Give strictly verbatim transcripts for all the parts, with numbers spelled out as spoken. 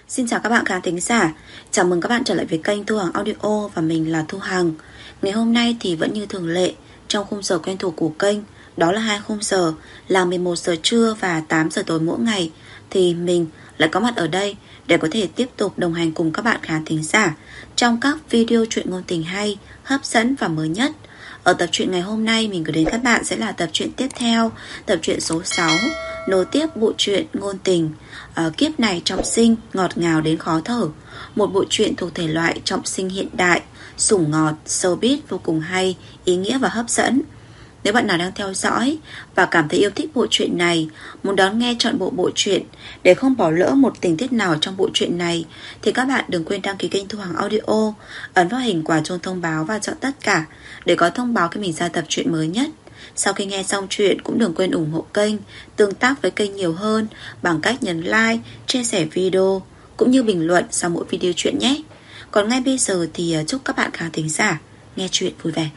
Xin chào các bạn khán thính giả. Chào mừng các bạn trở lại với kênh Thu Hằng Audio và mình là Thu Hằng. Ngày hôm nay thì vẫn như thường lệ, trong khung giờ quen thuộc của kênh, đó là hai khung giờ là mười một giờ trưa và tám giờ tối mỗi ngày, thì mình lại có mặt ở đây để có thể tiếp tục đồng hành cùng các bạn khán thính giả trong các video truyện ngôn tình hay, hấp dẫn và mới nhất. Ở tập truyện ngày hôm nay mình gửi đến các bạn sẽ là tập truyện tiếp theo, tập truyện số sáu, nối tiếp bộ truyện ngôn tình à, Kiếp này trọng sinh, ngọt ngào đến khó thở. Một bộ truyện thuộc thể loại trọng sinh hiện đại, sủng ngọt, showbiz vô cùng hay, ý nghĩa và hấp dẫn. Nếu bạn nào đang theo dõi và cảm thấy yêu thích bộ truyện này, muốn đón nghe trọn bộ bộ truyện để không bỏ lỡ một tình tiết nào trong bộ truyện này, thì các bạn đừng quên đăng ký kênh Thu Hằng Audio, ấn vào hình quả chuông thông báo và chọn tất cả để có thông báo khi mình ra tập truyện mới nhất. Sau khi nghe xong truyện cũng đừng quên ủng hộ kênh, tương tác với kênh nhiều hơn bằng cách nhấn like, chia sẻ video cũng như bình luận sau mỗi video truyện nhé. Còn ngay bây giờ thì chúc các bạn khán thính giả nghe truyện vui vẻ.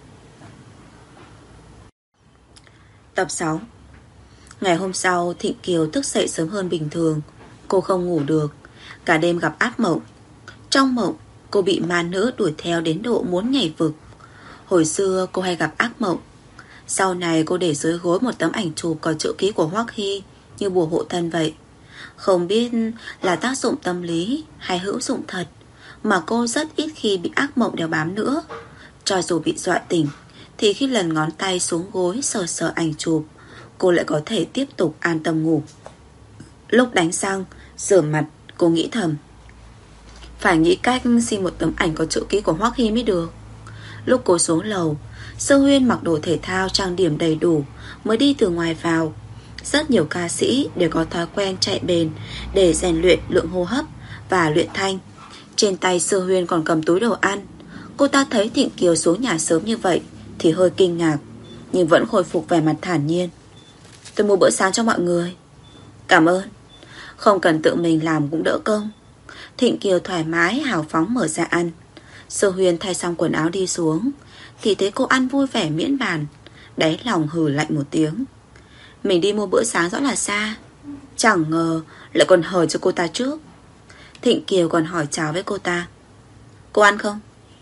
Tập sáu. Ngày hôm sau, Thịnh Kiều thức dậy sớm hơn bình thường. Cô không ngủ được, cả đêm gặp ác mộng. Trong mộng, cô bị ma nữ đuổi theo đến độ muốn nhảy vực. Hồi xưa cô hay gặp ác mộng. Sau này cô để dưới gối một tấm ảnh chụp có chữ ký của Hoắc Hy như bùa hộ thân vậy. Không biết là tác dụng tâm lý hay hữu dụng thật, mà cô rất ít khi bị ác mộng đeo bám nữa. Cho dù bị dọa tỉnh, thì khi lần ngón tay xuống gối sờ sờ ảnh chụp, cô lại có thể tiếp tục an tâm ngủ. Lúc đánh răng, rửa mặt, cô nghĩ thầm, phải nghĩ cách xin một tấm ảnh có chữ ký của Hoắc Hy mới được. Lúc cô xuống lầu, Sơ Huyên mặc đồ thể thao trang điểm đầy đủ mới đi từ ngoài vào. Rất nhiều ca sĩ đều có thói quen chạy bền để rèn luyện lượng hô hấp và luyện thanh. Trên tay Sơ Huyên còn cầm túi đồ ăn. Cô ta thấy Thịnh Kiều xuống nhà sớm như vậy thì hơi kinh ngạc, nhưng vẫn khôi phục vẻ mặt thản nhiên. Tôi mua bữa sáng cho mọi người. Cảm ơn. Không cần tự mình làm cũng đỡ công. Thịnh Kiều thoải mái hào phóng mở ra ăn. Sơ Huyên thay xong quần áo đi xuống thì thấy cô ăn vui vẻ miễn bàn, đáy lòng hừ lạnh một tiếng. Mình đi mua bữa sáng rõ là xa, chẳng ngờ lại còn hời cho cô ta trước. Thịnh Kiều còn hỏi chào với cô ta. Cô ăn không?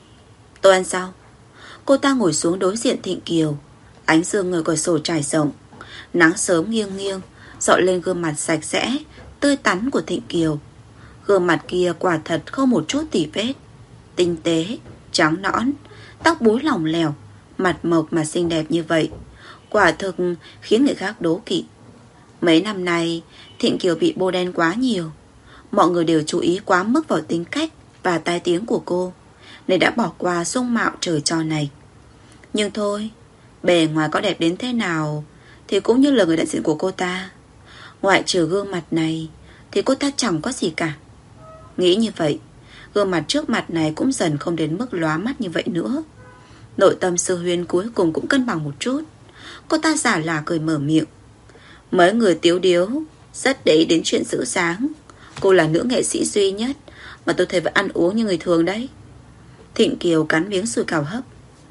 Tôi ăn sau. Cô ta ngồi xuống đối diện Thịnh Kiều. Ánh dương người cửa sổ trải rộng, nắng sớm nghiêng nghiêng dọi lên gương mặt sạch sẽ, tươi tắn của Thịnh Kiều. Gương mặt kia quả thật không một chút tỉ vết, tinh tế, trắng nõn, tóc búi lỏng lẻo, mặt mộc mà xinh đẹp như vậy, quả thực khiến người khác đố kỵ. Mấy năm nay Thịnh Kiều bị bôi đen quá nhiều, mọi người đều chú ý quá mức vào tính cách và tai tiếng của cô, nên đã bỏ qua dung mạo trời cho này. Nhưng thôi, bề ngoài có đẹp đến thế nào thì cũng như là người đại diện của cô ta, ngoại trừ gương mặt này thì cô ta chẳng có gì cả. Nghĩ như vậy, gương mặt trước mặt này cũng dần không đến mức lóa mắt như vậy nữa. Nội tâm Sơ Huyên cuối cùng cũng cân bằng một chút. Cô ta giả là cười mở miệng. Mấy người tiếu điếu rất để ý đến chuyện giữ dáng. Cô là nữ nghệ sĩ duy nhất mà tôi thấy vẫn ăn uống như người thường đấy. Thịnh Kiều cắn miếng sùi cảo hấp.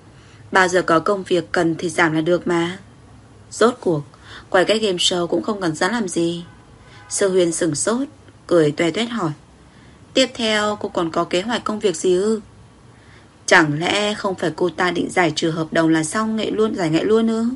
Bao giờ có công việc cần thì giảm là được mà. Rốt cuộc quay cái game show cũng không cần dám làm gì. Sơ Huyên sửng sốt, cười toe toét hỏi. Tiếp theo cô còn có kế hoạch công việc gì ư? Chẳng lẽ không phải cô ta định giải trừ hợp đồng là xong nghệ luôn, giải nghệ luôn ư?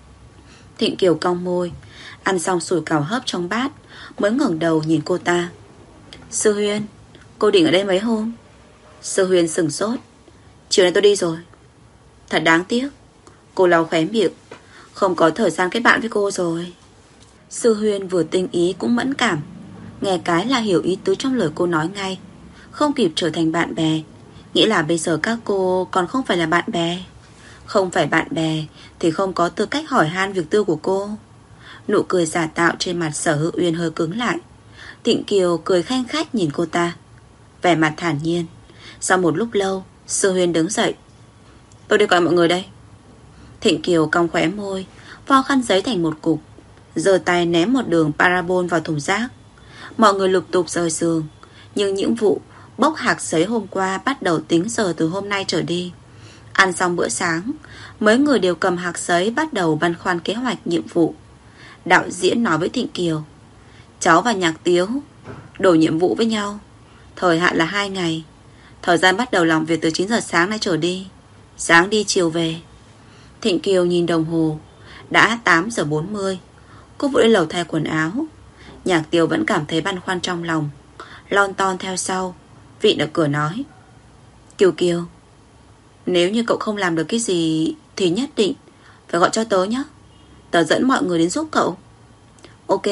Thịnh Kiều cong môi, ăn xong sủi cảo hấp trong bát mới ngẩng đầu nhìn cô ta. Sơ Huyên, cô định ở đây mấy hôm? Sơ Huyên sửng sốt. Chiều nay tôi đi rồi. Thật đáng tiếc. Cô lau khóe miệng. Không có thời gian kết bạn với cô rồi. Sơ Huyên vừa tinh ý cũng mẫn cảm, nghe cái là hiểu ý tứ trong lời cô nói ngay. Không kịp trở thành bạn bè, nghĩa là bây giờ các cô còn không phải là bạn bè. Không phải bạn bè thì không có tư cách hỏi han việc tư của cô. Nụ cười giả tạo trên mặt Sở Hữu Uyên hơi cứng lại. Thịnh Kiều cười khanh khách nhìn cô ta, vẻ mặt thản nhiên. Sau một lúc lâu, Sơ Huyên đứng dậy. Tôi đi gọi mọi người đây. Thịnh Kiều cong khóe môi, vo khăn giấy thành một cục, giơ tay ném một đường parabol vào thùng rác. Mọi người lục tục rời giường, nhưng những vụ bốc hạc giấy hôm qua bắt đầu tính giờ từ hôm nay trở đi. Ăn xong bữa sáng, mấy người đều cầm hạc giấy bắt đầu băn khoăn kế hoạch nhiệm vụ. Đạo diễn nói với Thịnh Kiều. Cháu và Nhạc Tiếu đổi nhiệm vụ với nhau. Thời hạn là hai ngày. Thời gian bắt đầu làm việc từ chín giờ sáng nay trở đi. Sáng đi chiều về. Thịnh Kiều nhìn đồng hồ. Đã tám giờ bốn mươi. Cô vội lên lầu thay quần áo. Nhạc Tiều vẫn cảm thấy băn khoăn trong lòng, lon ton theo sau. Vị ở cửa nói: Kiều Kiều, nếu như cậu không làm được cái gì thì nhất định phải gọi cho tớ nhé. Tớ dẫn mọi người đến giúp cậu. Ok.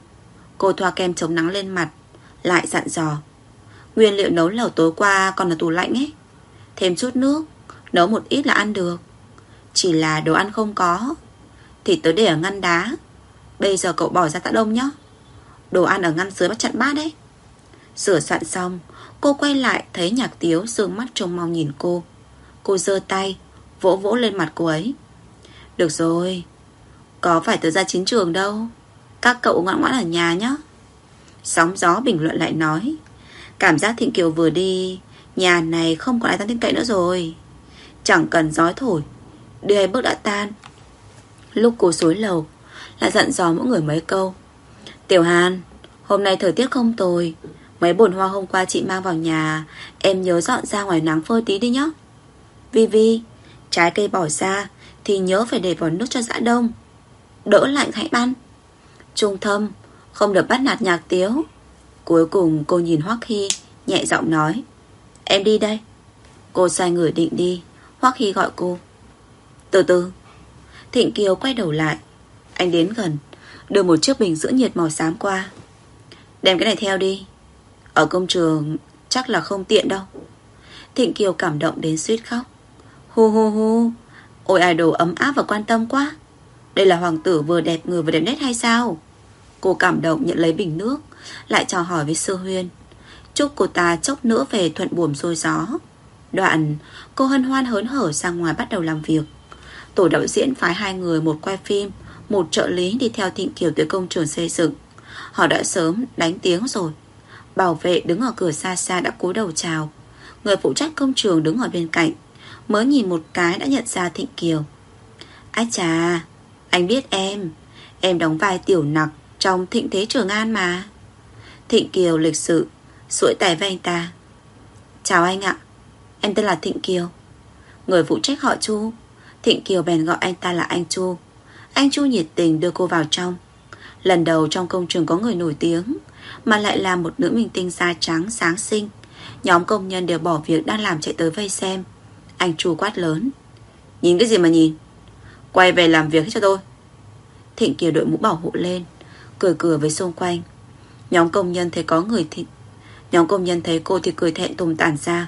Cô thoa kem chống nắng lên mặt, lại dặn dò: Nguyên liệu nấu lẩu tối qua còn ở tủ lạnh ấy. Thêm chút nước, nấu một ít là ăn được. Chỉ là đồ ăn không có thì tớ để ở ngăn đá. Bây giờ cậu bỏ ra tạ đông nhé. Đồ ăn ở ngăn dưới bắt chặn bát đấy. Sửa soạn xong, cô quay lại thấy Nhạc Tiếu sương mắt trông mong nhìn cô. Cô giơ tay vỗ vỗ lên mặt cô ấy. Được rồi, có phải tớ ra chiến trường đâu. Các cậu ngoan ngoãn ở nhà nhé. Sóng gió bình luận lại nói: Cảm giác Thịnh Kiều vừa đi, nhà này không còn ai dám tin cậy nữa rồi. Chẳng cần gió thổi, đưa hai bước đã tan. Lúc cô xuống lầu, lại dặn dò mỗi người mấy câu. Tiểu Hàn, hôm nay thời tiết không tồi. Mấy bồn hoa hôm qua chị mang vào nhà, em nhớ dọn ra ngoài nắng phơi tí đi nhé. Vi Vi, trái cây bỏ ra thì nhớ phải để vào nước cho giã đông, đỡ lạnh hãy ăn. Trung Thâm, không được bắt nạt Nhạc Tiếu. Cuối cùng cô nhìn Hoắc Hy, nhẹ giọng nói: Em đi đây. Cô xoay người định đi. Hoắc Hy gọi cô: Từ từ. Thịnh Kiều quay đầu lại. Anh đến gần, đưa một chiếc bình giữ nhiệt màu xám qua. Đem cái này theo đi. Ở công trường chắc là không tiện đâu. Thịnh Kiều cảm động đến suýt khóc. Hu hu hu, ôi idol ấm áp và quan tâm quá. Đây là hoàng tử vừa đẹp người vừa đẹp nét hay sao? Cô cảm động nhận lấy bình nước, lại chào hỏi với Sư Huyên. Chúc cô ta chốc nữa về thuận buồm xuôi gió. Đoạn cô hân hoan hớn hở ra ngoài bắt đầu làm việc. Tổ đạo diễn phái hai người, một quay phim, một trợ lý đi theo Thịnh Kiều tới công trường xây dựng. Họ đã sớm đánh tiếng rồi. Bảo vệ đứng ở cửa xa xa đã cúi đầu chào. Người phụ trách công trường đứng ở bên cạnh, mới nhìn một cái đã nhận ra Thịnh Kiều. Ái chà, anh biết em. Em đóng vai tiểu nặc trong Thịnh Thế Trường An mà. Thịnh Kiều lịch sự duỗi tay với anh ta. Chào anh ạ, em tên là Thịnh Kiều. Người phụ trách họ Chu. Thịnh Kiều bèn gọi anh ta là anh Chu. Anh Chu nhiệt tình đưa cô vào trong. Lần đầu trong công trường có người nổi tiếng, mà lại là một nữ minh tinh da trắng sáng xinh. Nhóm công nhân đều bỏ việc đang làm chạy tới vây xem. Anh Chu quát lớn: Nhìn cái gì mà nhìn, quay về làm việc hết cho tôi. Thịnh Kiều đội mũ bảo hộ lên, cười cười với xung quanh. Nhóm công nhân thấy có người thì Nhóm công nhân thấy cô thì cười thẹn thùng tản ra.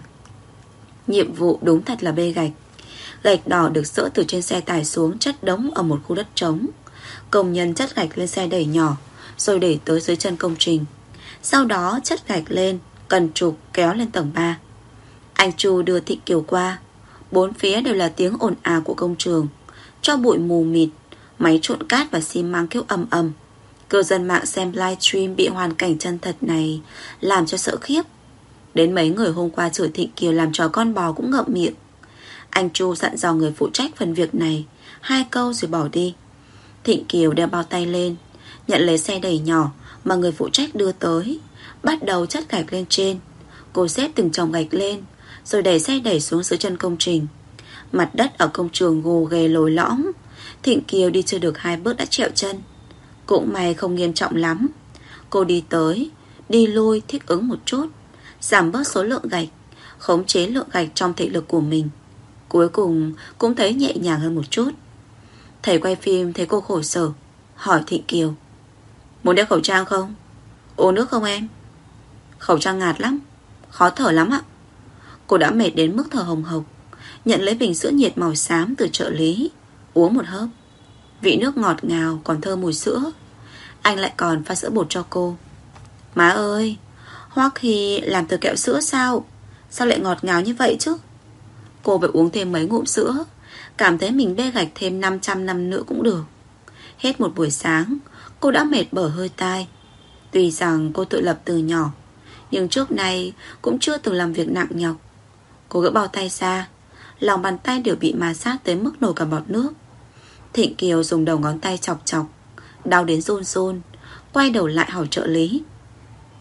Nhiệm vụ đúng thật là bê gạch. Gạch đỏ được dỡ từ trên xe tải xuống, chất đống ở một khu đất trống. Công nhân chất gạch lên xe đẩy nhỏ, rồi để tới dưới chân công trình. Sau đó chất gạch lên, cần trục kéo lên tầng ba. Anh Chu đưa Thịnh Kiều qua. Bốn phía đều là tiếng ồn ào của công trường. Cho bụi mù mịt, máy trộn cát và xi măng kêu ầm ầm. Cư dân mạng xem livestream bị hoàn cảnh chân thật này làm cho sợ khiếp. Đến mấy người hôm qua chửi Thịnh Kiều làm trò con bò cũng ngậm miệng. Anh Chu dặn dò người phụ trách phần việc này hai câu rồi bỏ đi. Thịnh Kiều đeo bao tay lên, nhận lấy xe đẩy nhỏ mà người phụ trách đưa tới, bắt đầu chất gạch lên trên. Cô xếp từng chồng gạch lên, rồi đẩy xe đẩy xuống dưới chân công trình. Mặt đất ở công trường gồ ghề lồi lõm. Thịnh Kiều đi chưa được hai bước đã trẹo chân. Cũng may không nghiêm trọng lắm. Cô đi tới, đi lui thích ứng một chút, giảm bớt số lượng gạch, khống chế lượng gạch trong thể lực của mình. Cuối cùng cũng thấy nhẹ nhàng hơn một chút. Thầy quay phim thấy cô khổ sở, hỏi Thịnh Kiều: Muốn đeo khẩu trang không? Uống nước không em? Khẩu trang ngạt lắm, khó thở lắm ạ. Cô đã mệt đến mức thở hồng hộc. Nhận lấy bình sữa nhiệt màu xám từ trợ lý, uống một hớp. Vị nước ngọt ngào còn thơm mùi sữa. Anh lại còn pha sữa bột cho cô. Má ơi, Hoắc Hy làm từ kẹo sữa sao? Sao lại ngọt ngào như vậy chứ? Cô phải uống thêm mấy ngụm sữa, cảm thấy mình bê gạch thêm năm trăm năm nữa cũng được. Hết một buổi sáng, cô đã mệt bở hơi tai. Tuy rằng cô tự lập từ nhỏ, nhưng trước nay cũng chưa từng làm việc nặng nhọc. Cô gỡ bao tay ra, lòng bàn tay đều bị ma sát tới mức nổi cả bọt nước. Thịnh Kiều dùng đầu ngón tay chọc chọc, đau đến run run. Quay đầu lại hỏi trợ lý: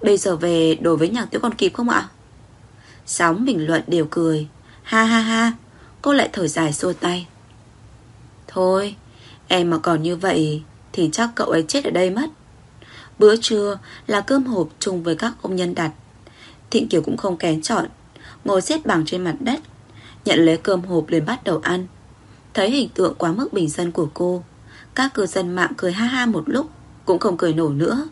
Bây giờ về đối với nhạc Tiếu còn kịp không ạ? Sóng bình luận đều cười. Ha ha ha. Cô lại thở dài xua tay. Thôi, em mà còn như vậy thì chắc cậu ấy chết ở đây mất. Bữa trưa là cơm hộp chung với các công nhân đặt. Thịnh Kiều cũng không kén chọn, ngồi xếp bằng trên mặt đất, nhận lấy cơm hộp lên bắt đầu ăn. Thấy hình tượng quá mức bình dân của cô, các cư dân mạng cười ha ha một lúc, cũng không cười nổi nữa.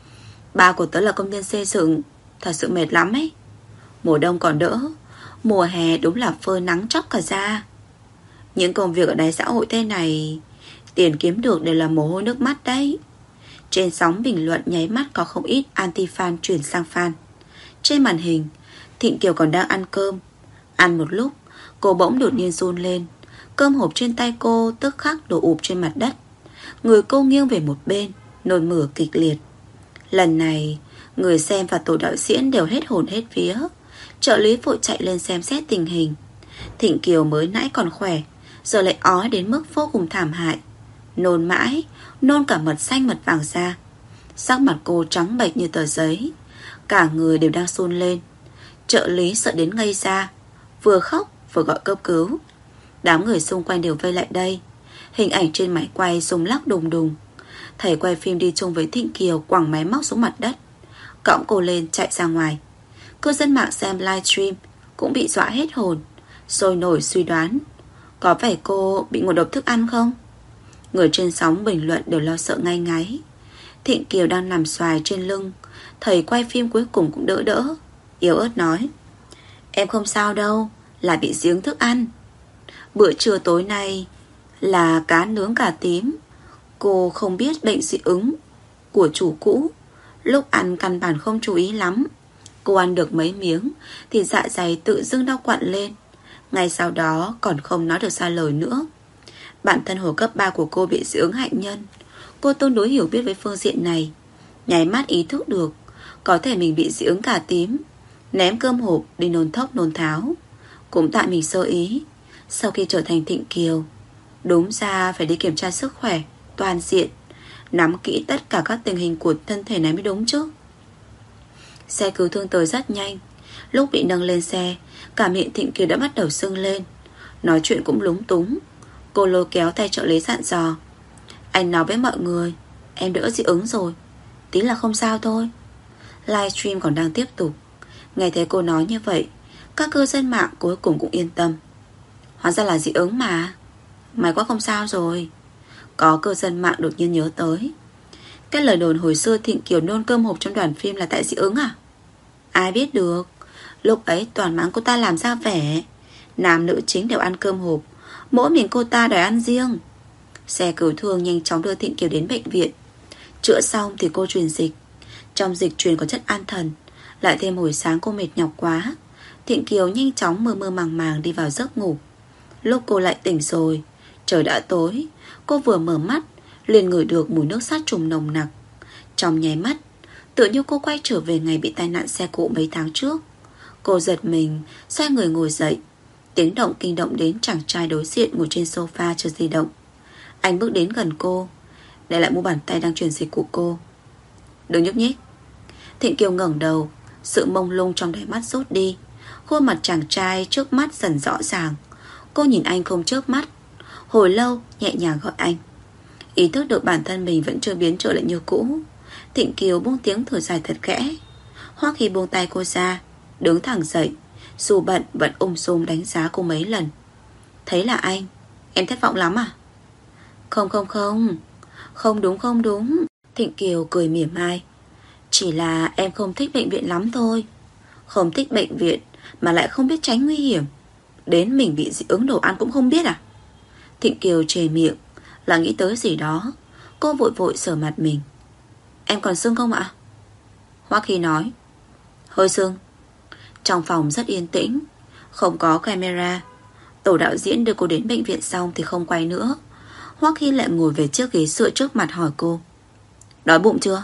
Ba của tớ là công nhân xây dựng, thật sự mệt lắm ấy. Mùa đông còn đỡ, mùa hè đúng là phơi nắng chóc cả da. Những công việc ở đáy xã hội thế này, tiền kiếm được đều là mồ hôi nước mắt đấy. Trên sóng bình luận nháy mắt có không ít anti-fan chuyển sang fan. Trên màn hình, Thịnh Kiều còn đang ăn cơm. Ăn một lúc, cô bỗng đột nhiên run lên. Cơm hộp trên tay cô tức khắc đổ ụp trên mặt đất. Người cô nghiêng về một bên, nôn mửa kịch liệt. Lần này, người xem và tổ đạo diễn đều hết hồn hết vía. Trợ lý vội chạy lên xem xét tình hình. Thịnh Kiều mới nãy còn khỏe, giờ lại ói đến mức vô cùng thảm hại. Nôn mãi, nôn cả mật xanh mật vàng ra. Sắc mặt cô trắng bệch như tờ giấy, cả người đều đang run lên. Trợ lý sợ đến ngây ra, vừa khóc vừa gọi cấp cứu. Đám người xung quanh đều vây lại đây. Hình ảnh trên máy quay rung lắc đùng đùng. Thầy quay phim đi chung với Thịnh Kiều quẳng máy móc xuống mặt đất, cõng cô lên chạy ra ngoài. Cư dân mạng xem livestream cũng bị dọa hết hồn, sôi nổi suy đoán có phải cô bị ngộ độc thức ăn không. Người trên sóng bình luận đều lo sợ ngay ngáy. Thịnh Kiều đang nằm xoài trên lưng. Thầy quay phim cuối cùng cũng đỡ đỡ, yếu ớt nói: Em không sao đâu, là bị giếng thức ăn. Bữa trưa tối nay là cá nướng cà tím. Cô không biết bệnh dị ứng của chủ cũ, lúc ăn căn bản không chú ý lắm. Cô ăn được mấy miếng thì dạ dày tự dưng đau quặn lên. Ngay sau đó còn không nói được ra lời nữa. Bản thân hồi cấp ba của cô bị dị ứng hạnh nhân, cô tương đối hiểu biết với phương diện này. Nháy mắt ý thức được có thể mình bị dị ứng cà tím, ném cơm hộp đi nôn thốc nôn tháo. Cũng tại mình sơ ý. Sau khi trở thành Thịnh Kiều, đúng ra phải đi kiểm tra sức khỏe toàn diện, nắm kỹ tất cả các tình hình của thân thể này mới đúng chứ. Xe cứu thương tới rất nhanh. Lúc bị nâng lên xe, cả miệng Thịnh Kiều đã bắt đầu sưng lên, nói chuyện cũng lúng túng. Cô lôi kéo tay trợ lý dặn dò: Anh nói với mọi người em đỡ dị ứng rồi, tí là không sao thôi. Livestream còn đang tiếp tục. Nghe thấy cô nói như vậy, các cư dân mạng cuối cùng cũng yên tâm. Hóa ra là dị ứng mà, mày quá không sao rồi. Có cư dân mạng đột nhiên nhớ tới cái lời đồn hồi xưa Thịnh Kiều nôn cơm hộp trong đoàn phim là tại dị ứng à? Ai biết được. Lúc ấy toàn mắng cô ta làm ra vẻ nam nữ chính đều ăn cơm hộp, mỗi mình cô ta đòi ăn riêng. Xe cứu thương nhanh chóng đưa Thịnh Kiều đến bệnh viện. Chữa xong thì cô truyền dịch. Trong dịch truyền có chất an thần, lại thêm hồi sáng cô mệt nhọc quá. Thịnh Kiều nhanh chóng mơ mơ màng màng đi vào giấc ngủ. Lúc cô lại tỉnh rồi, trời đã tối. Cô vừa mở mắt liền ngửi được mùi nước sát trùng nồng nặc. Trong nháy mắt, tự như cô quay trở về ngày bị tai nạn xe cộ mấy tháng trước. Cô giật mình, xoay người ngồi dậy. Tiếng động kinh động đến chàng trai đối diện ngồi trên sofa chờ di động. Anh bước đến gần cô, để lại mu bàn tay đang truyền dịch của cô. Đừng nhúc nhích. Thịnh Kiều ngẩng đầu, sự mông lung trong đáy mắt rút đi. Khuôn mặt chàng trai trước mắt dần rõ ràng. Cô nhìn anh không chớp mắt. Hồi lâu nhẹ nhàng gọi anh. Ý thức được bản thân mình vẫn chưa biến trở lại như cũ, Thịnh Kiều buông tiếng thở dài thật khẽ. Hoắc Hy buông tay cô ra, đứng thẳng dậy, dù bận vẫn ung dung đánh giá cô mấy lần. Thấy là anh, em thất vọng lắm à? Không không không Không đúng không đúng Thịnh Kiều cười mỉa mai. Chỉ là em không thích bệnh viện lắm thôi. Không thích bệnh viện mà lại không biết tránh nguy hiểm, đến mình bị dị ứng đồ ăn cũng không biết à? Thịnh Kiều chề miệng, là nghĩ tới gì đó. Cô vội vội sờ mặt mình. Em còn sưng không ạ? Hoắc Hy nói. Hơi sưng. Trong phòng rất yên tĩnh, không có camera. Tổ đạo diễn đưa cô đến bệnh viện xong thì không quay nữa. Hoắc Hy lại ngồi về chiếc ghế dựa trước mặt hỏi cô: Đói bụng chưa?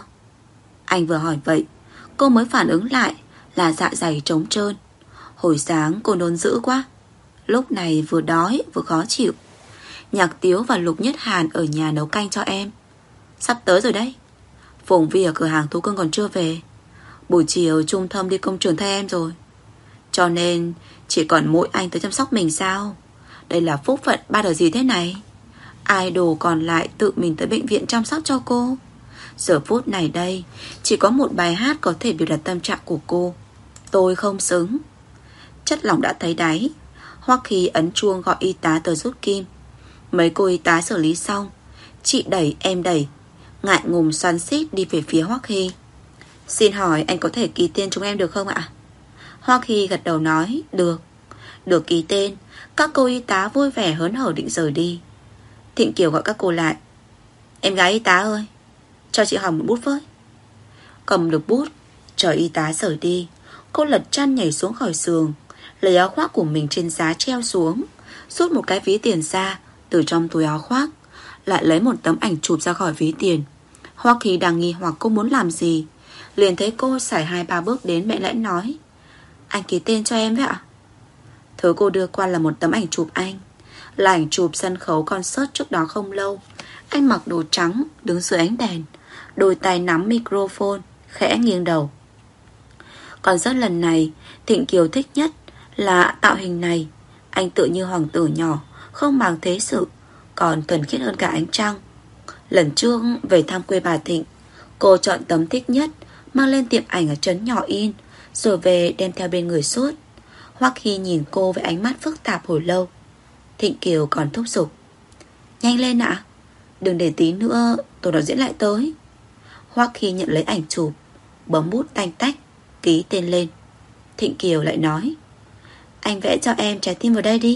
Anh vừa hỏi vậy, cô mới phản ứng lại là dạ dày trống trơn. Hồi sáng cô nôn dữ quá, lúc này vừa đói vừa khó chịu. Nhạc Tiếu và Lục Nhất Hàn ở nhà nấu canh cho em. Sắp tới rồi đấy. Phùng Vi ở cửa hàng thú cưng còn chưa về. Buổi chiều Trung Thâm đi công trường thay em rồi, cho nên chỉ còn mỗi anh tới chăm sóc mình sao? Đây là phúc phận ba đời gì thế này? Idol còn lại tự mình tới bệnh viện chăm sóc cho cô. Giờ phút này đây, chỉ có một bài hát có thể biểu đạt tâm trạng của cô. Tôi không xứng. Chất lỏng đã thấy đáy. Hoắc Hy ấn chuông gọi y tá tới rút kim. Mấy cô y tá xử lý xong, chị đẩy em đẩy, ngại ngùng xoắn xít đi về phía Hoắc Hy. Xin hỏi anh có thể ký tên chúng em được không ạ? Hoắc Hy gật đầu nói được. Được ký tên, các cô y tá vui vẻ hớn hở định rời đi. Thịnh Kiều gọi các cô lại. Em gái y tá ơi, cho chị hỏi một bút với. Cầm được bút, chờ y tá rời đi, cô lật chăn nhảy xuống khỏi giường, lấy áo khoác của mình trên giá treo xuống, rút một cái ví tiền ra từ trong túi áo khoác, lại lấy một tấm ảnh chụp ra khỏi ví tiền. Hoắc Hy đang nghi hoặc cô muốn làm gì, liền thấy cô sải hai ba bước đến mẹ lẽ nói: Anh ký tên cho em vậy ạ? Thứ cô đưa qua là một tấm ảnh chụp anh, là ảnh chụp sân khấu concert trước đó không lâu. Anh mặc đồ trắng, đứng dưới ánh đèn, đôi tay nắm microphone, khẽ nghiêng đầu. Concert lần này, Thịnh Kiều thích nhất là tạo hình này. Anh tựa như hoàng tử nhỏ, không màng thế sự, còn thuần khiết hơn cả ánh trăng. Lần trước về thăm quê bà Thịnh, cô chọn tấm thích nhất, mang lên tiệm ảnh ở trấn nhỏ in, rồi về đem theo bên người suốt. Hoắc Hy nhìn cô với ánh mắt phức tạp hồi lâu. Thịnh Kiều còn thúc giục: Nhanh lên ạ, đừng để tí nữa tổ đạo diễn lại tới. Hoắc Hy nhận lấy ảnh chụp, bấm bút tanh tách, ký tên lên. Thịnh Kiều lại nói: Anh vẽ cho em trái tim vào đây đi.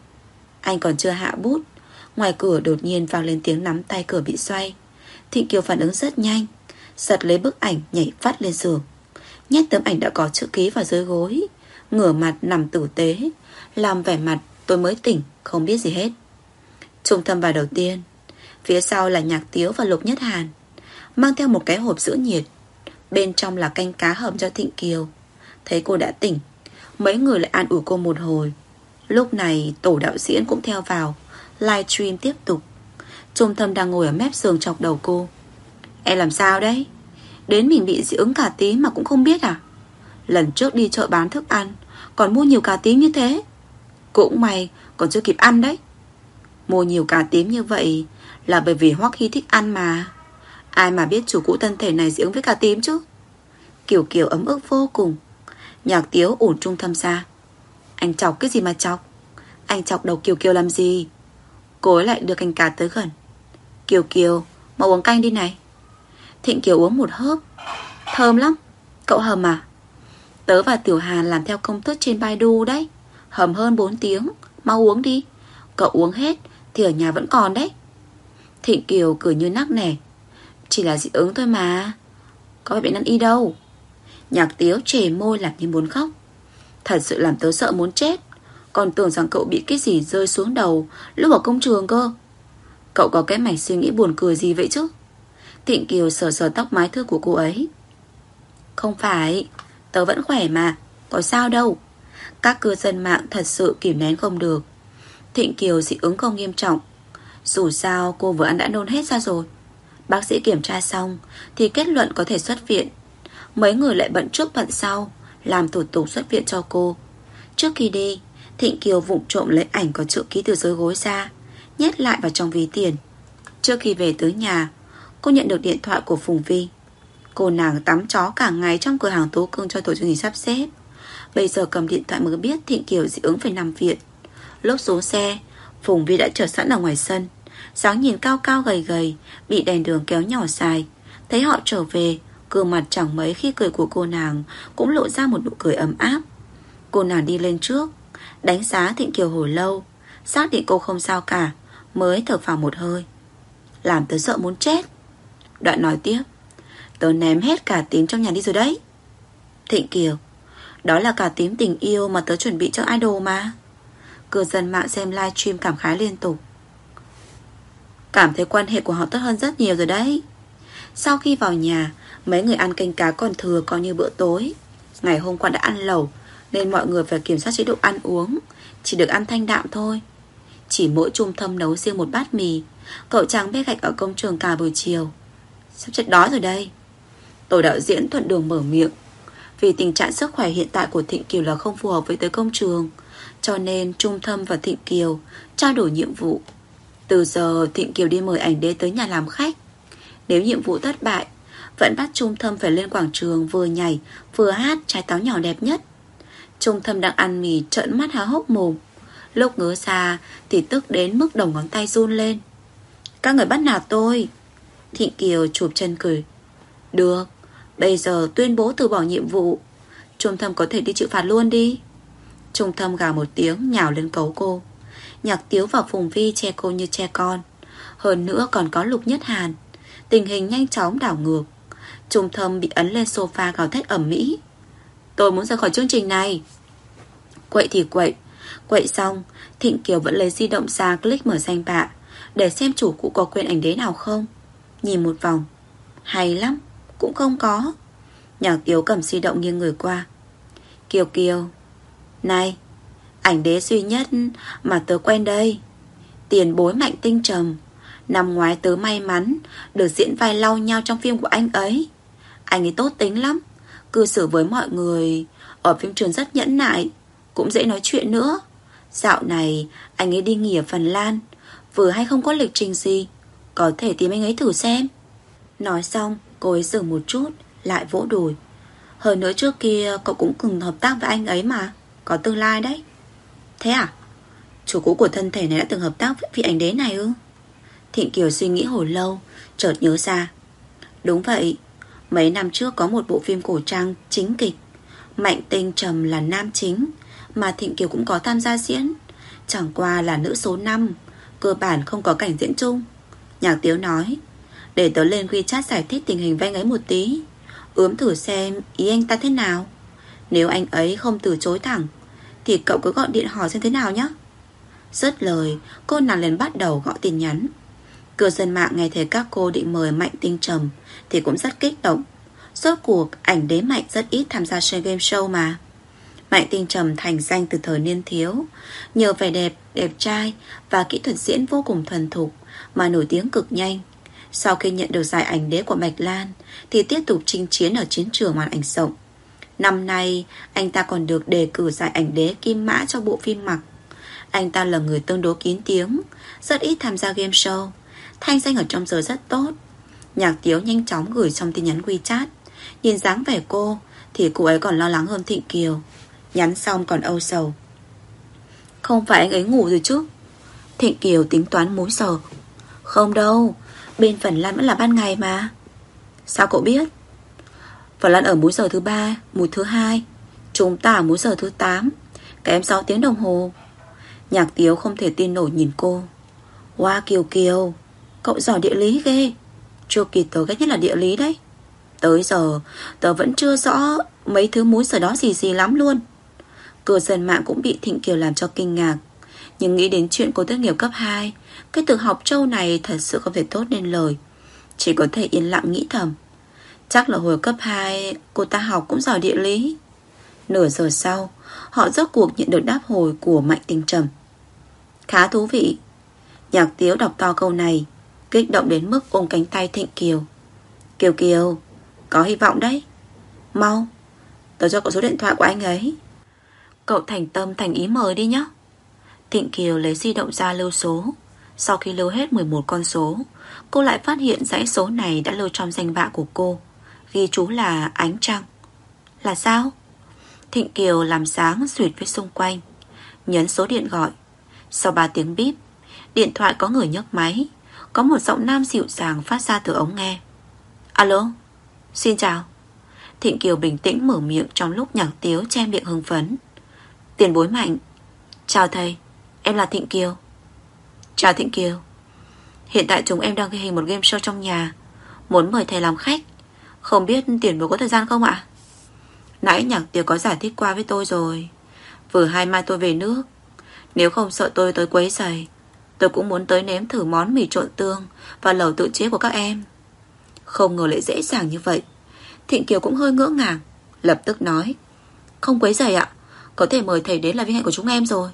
Anh còn chưa hạ bút, ngoài cửa đột nhiên vang lên tiếng nắm tay cửa bị xoay. Thịnh Kiều phản ứng rất nhanh, giật lấy bức ảnh nhảy phát lên giường, nhét tấm ảnh đã có chữ ký vào dưới gối, ngửa mặt nằm tử tế, làm vẻ mặt tôi mới tỉnh, không biết gì hết. Trung Thâm vào đầu tiên, phía sau là Nhạc Tiếu và Lục Nhất Hàn, mang theo một cái hộp giữ nhiệt, bên trong là canh cá hầm cho Thịnh Kiều. Thấy cô đã tỉnh, mấy người lại an ủi cô một hồi. Lúc này tổ đạo diễn cũng theo vào, livestream tiếp tục. Trung Thâm đang ngồi ở mép giường chọc đầu cô: Em làm sao đấy? Đến mình bị dị ứng cà tím mà cũng không biết à? Lần trước đi chợ bán thức ăn còn mua nhiều cà tím như thế. Cũng may còn chưa kịp ăn đấy. Mua nhiều cà tím như vậy là bởi vì Hoắc Hy thích ăn mà. Ai mà biết chủ cũ thân thể này dị ứng với cà tím chứ. Kiều Kiều ấm ức vô cùng. Nhạc Tiếu ủn Trung Thâm ra: Anh chọc cái gì mà chọc? Anh chọc đầu Kiều Kiều làm gì? Cô ấy lại đưa canh cá tới gần. Kiều Kiều, mau uống canh đi này. Thịnh Kiều uống một hớp: Thơm lắm. Cậu hầm à? Tớ và Tiểu Hàn làm theo công thức trên Baidu đấy, hầm hơn bốn tiếng. Mau uống đi. Cậu uống hết thì ở nhà vẫn còn đấy. Thịnh Kiều cười như nắc nẻ: Chỉ là dị ứng thôi mà, có phải bệnh nan y đâu. Nhạc Tiếu trề môi làm như muốn khóc: Thật sự làm tớ sợ muốn chết. Còn tưởng rằng cậu bị cái gì rơi xuống đầu lúc ở công trường cơ. Cậu có cái mạch suy nghĩ buồn cười gì vậy chứ? Thịnh Kiều sờ sờ tóc mái thưa của cô ấy: Không phải, tớ vẫn khỏe mà, có sao đâu. Các cư dân mạng thật sự kìm nén không được. Thịnh Kiều dị ứng không nghiêm trọng, dù sao cô vừa ăn đã nôn hết ra rồi. Bác sĩ kiểm tra xong thì kết luận có thể xuất viện. Mấy người lại bận trước bận sau làm thủ tục xuất viện cho cô. Trước khi đi, Thịnh Kiều vụng trộm lấy ảnh có chữ ký từ dưới gối ra, nhét lại vào trong ví tiền. Trước khi về tới nhà, cô nhận được điện thoại của Phùng Vi. Cô nàng tắm chó cả ngày trong cửa hàng Tố Cưng cho tổ chương trình sắp xếp, bây giờ cầm điện thoại mới biết Thịnh Kiều dị ứng phải nằm viện. Lúc xuống xe, Phùng Vi đã chờ sẵn ở ngoài sân, dáng nhìn cao cao gầy gầy, bị đèn đường kéo nhỏ dài. Thấy họ trở về, gương mặt chẳng mấy khi cười của cô nàng cũng lộ ra một nụ cười ấm áp. Cô nàng đi lên trước, đánh giá Thịnh Kiều hồi lâu, xác định cô không sao cả, mới thở phào một hơi: Làm tớ sợ muốn chết. Đoạn nói tiếp: Tớ ném hết cả tím trong nhà đi rồi đấy. Thịnh Kiều: Đó là cả tím tình yêu mà tớ chuẩn bị cho idol mà. Cư dân mạng xem livestream cảm khái liên tục, cảm thấy quan hệ của họ tốt hơn rất nhiều rồi đấy. Sau khi vào nhà, mấy người ăn canh cá còn thừa coi như bữa tối. Ngày hôm qua đã ăn lẩu nên mọi người phải kiểm soát chế độ ăn uống, chỉ được ăn thanh đạm thôi. Chỉ mỗi Trung Thâm nấu riêng một bát mì. Cậu chàng bê gạch ở công trường cả buổi chiều, sắp chết đói rồi đây. Tổ đạo diễn thuận đường mở miệng: Vì tình trạng sức khỏe hiện tại của Thịnh Kiều là không phù hợp với tới công trường, cho nên Trung Thâm và Thịnh Kiều trao đổi nhiệm vụ. Từ giờ Thịnh Kiều đi mời ảnh đế tới nhà làm khách. Nếu nhiệm vụ thất bại, vẫn bắt Trung Thâm phải lên quảng trường vừa nhảy vừa hát trái táo nhỏ đẹp nhất. Trung Thâm đang ăn mì trợn mắt há hốc mồm. Lúc ngớ ra thì tức đến mức đầu ngón tay run lên. Các người bắt nạt tôi. Thịnh Kiều chụp chân cười. Được, bây giờ tuyên bố từ bỏ nhiệm vụ. Trung Thâm có thể đi chịu phạt luôn đi. Trung Thâm gào một tiếng nhào lên cấu cô. Nhạc Tiếu và Phùng Vi che cô như che con. Hơn nữa còn có Lục Nhất Hàn. Tình hình nhanh chóng đảo ngược. Trung Thâm bị ấn lên sofa gào thét ầm ĩ. Tôi muốn rời khỏi chương trình này. Quậy thì quậy. Quậy xong, Thịnh Kiều vẫn lấy di động ra click mở danh bạ để xem chủ cũ có quên ảnh đế nào không. Nhìn một vòng, hay lắm, cũng không có. Nhạc Tiếu cầm di động nghiêng người qua. Kiều Kiều, này, ảnh đế duy nhất mà tớ quen đây, tiền bối Mạnh Tinh Trầm. Năm ngoái tớ may mắn được diễn vai lau nhau trong phim của anh ấy. Anh ấy tốt tính lắm, cư xử với mọi người ở phim trường rất nhẫn nại, cũng dễ nói chuyện nữa. Dạo này anh ấy đi nghỉ ở Phần Lan, vừa hay không có lịch trình gì, có thể tìm anh ấy thử xem. Nói xong cô ấy dừng một chút, lại vỗ đùi. Hơn nữa trước kia cậu cũng từng hợp tác với anh ấy mà, có tương lai đấy. Thế à? Chủ cũ của thân thể này đã từng hợp tác với vị ảnh đế này ư? Thịnh Kiều suy nghĩ hồi lâu, chợt nhớ ra. Đúng vậy, mấy năm trước có một bộ phim cổ trang chính kịch, Mạnh Tinh Trầm là nam chính, mà Thịnh Kiều cũng có tham gia diễn. Chẳng qua là nữ số năm, cơ bản không có cảnh diễn chung. Nhạc Tiếu nói. Để tớ lên WeChat giải thích tình hình với anh ấy một tí, ướm thử xem ý anh ta thế nào. Nếu anh ấy không từ chối thẳng thì cậu cứ gọi điện hỏi xem thế nào nhé. Dứt lời, cô nàng liền bắt đầu gọi tin nhắn. Cư dân mạng nghe thấy các cô định mời Mạnh Tinh Trầm thì cũng rất kích động. Rốt cuộc ảnh đế Mạnh rất ít tham gia chơi game show mà. Mạnh Tinh Trầm thành danh từ thời niên thiếu, nhờ vẻ đẹp, đẹp trai và kỹ thuật diễn vô cùng thuần thục mà nổi tiếng cực nhanh. Sau khi nhận được giải ảnh đế của Bạch Lan thì tiếp tục chinh chiến ở chiến trường màn ảnh rộng. Năm nay anh ta còn được đề cử giải ảnh đế Kim Mã cho bộ phim Mặc. Anh ta là người tương đối kín tiếng, rất ít tham gia game show, thanh danh ở trong giới rất tốt. Nhạc Tiếu nhanh chóng gửi xong tin nhắn WeChat. Nhìn dáng vẻ cô thì cô ấy còn lo lắng hơn Thịnh Kiều. Nhắn xong còn âu sầu. Không phải anh ấy ngủ rồi chứ? Thịnh Kiều tính toán múi giờ. Không đâu, bên Phần Lan vẫn là ban ngày mà. Sao cậu biết? Phần Lan ở múi giờ thứ ba, múi thứ hai, chúng ta ở múi giờ thứ tám, kém sáu tiếng đồng hồ. Nhạc Tiếu không thể tin nổi nhìn cô. Wow Kiều Kiều, cậu giỏi địa lý ghê. Chu kỳ tớ ghét nhất là địa lý đấy. Tới giờ tớ vẫn chưa rõ mấy thứ múi giờ đó gì gì lắm luôn. Cư dân mạng cũng bị Thịnh Kiều làm cho kinh ngạc. Nhưng nghĩ đến chuyện cô tốt nghiệp cấp hai, cái từ học trâu này thật sự không thể tốt nên lời. Chỉ có thể yên lặng nghĩ thầm. Chắc là hồi cấp hai cô ta học cũng giỏi địa lý. Nửa giờ sau, họ rốt cuộc nhận được đáp hồi của Mạnh Tinh Trầm. Khá thú vị. Nhạc Tiếu đọc to câu này, kích động đến mức ôm cánh tay Thịnh Kiều. Kiều Kiều, có hy vọng đấy. Mau, tớ cho cậu số điện thoại của anh ấy. Cậu thành tâm thành ý mời đi nhé. Thịnh Kiều lấy di động ra lưu số. Sau khi lưu hết mười một con số, cô lại phát hiện dãy số này đã lưu trong danh bạ của cô, ghi chú là Ánh Trăng. Là sao? Thịnh Kiều làm sáng duyệt với xung quanh, nhấn số điện gọi. Sau ba tiếng bíp, điện thoại có người nhấc máy. Có một giọng nam dịu dàng phát ra từ ống nghe. Alo, xin chào. Thịnh Kiều bình tĩnh mở miệng trong lúc Nhạc Tiếu che miệng hưng phấn. Tiền bối Mạnh. Chào thầy, em là Thịnh Kiều. Chào Thịnh Kiều. Hiện tại chúng em đang ghi hình một game show trong nhà, muốn mời thầy làm khách. Không biết tiền bối có thời gian không ạ? Nãy Nhạc Tiếu có giải thích qua với tôi rồi. Vừa hai mai tôi về nước. Nếu không sợ tôi tới quấy rầy, tôi cũng muốn tới nếm thử món mì trộn tương và lẩu tự chế của các em. Không ngờ lại dễ dàng như vậy. Thịnh Kiều cũng hơi ngỡ ngàng, lập tức nói. Không quấy rầy ạ, có thể mời thầy đến là vinh hạnh của chúng em rồi.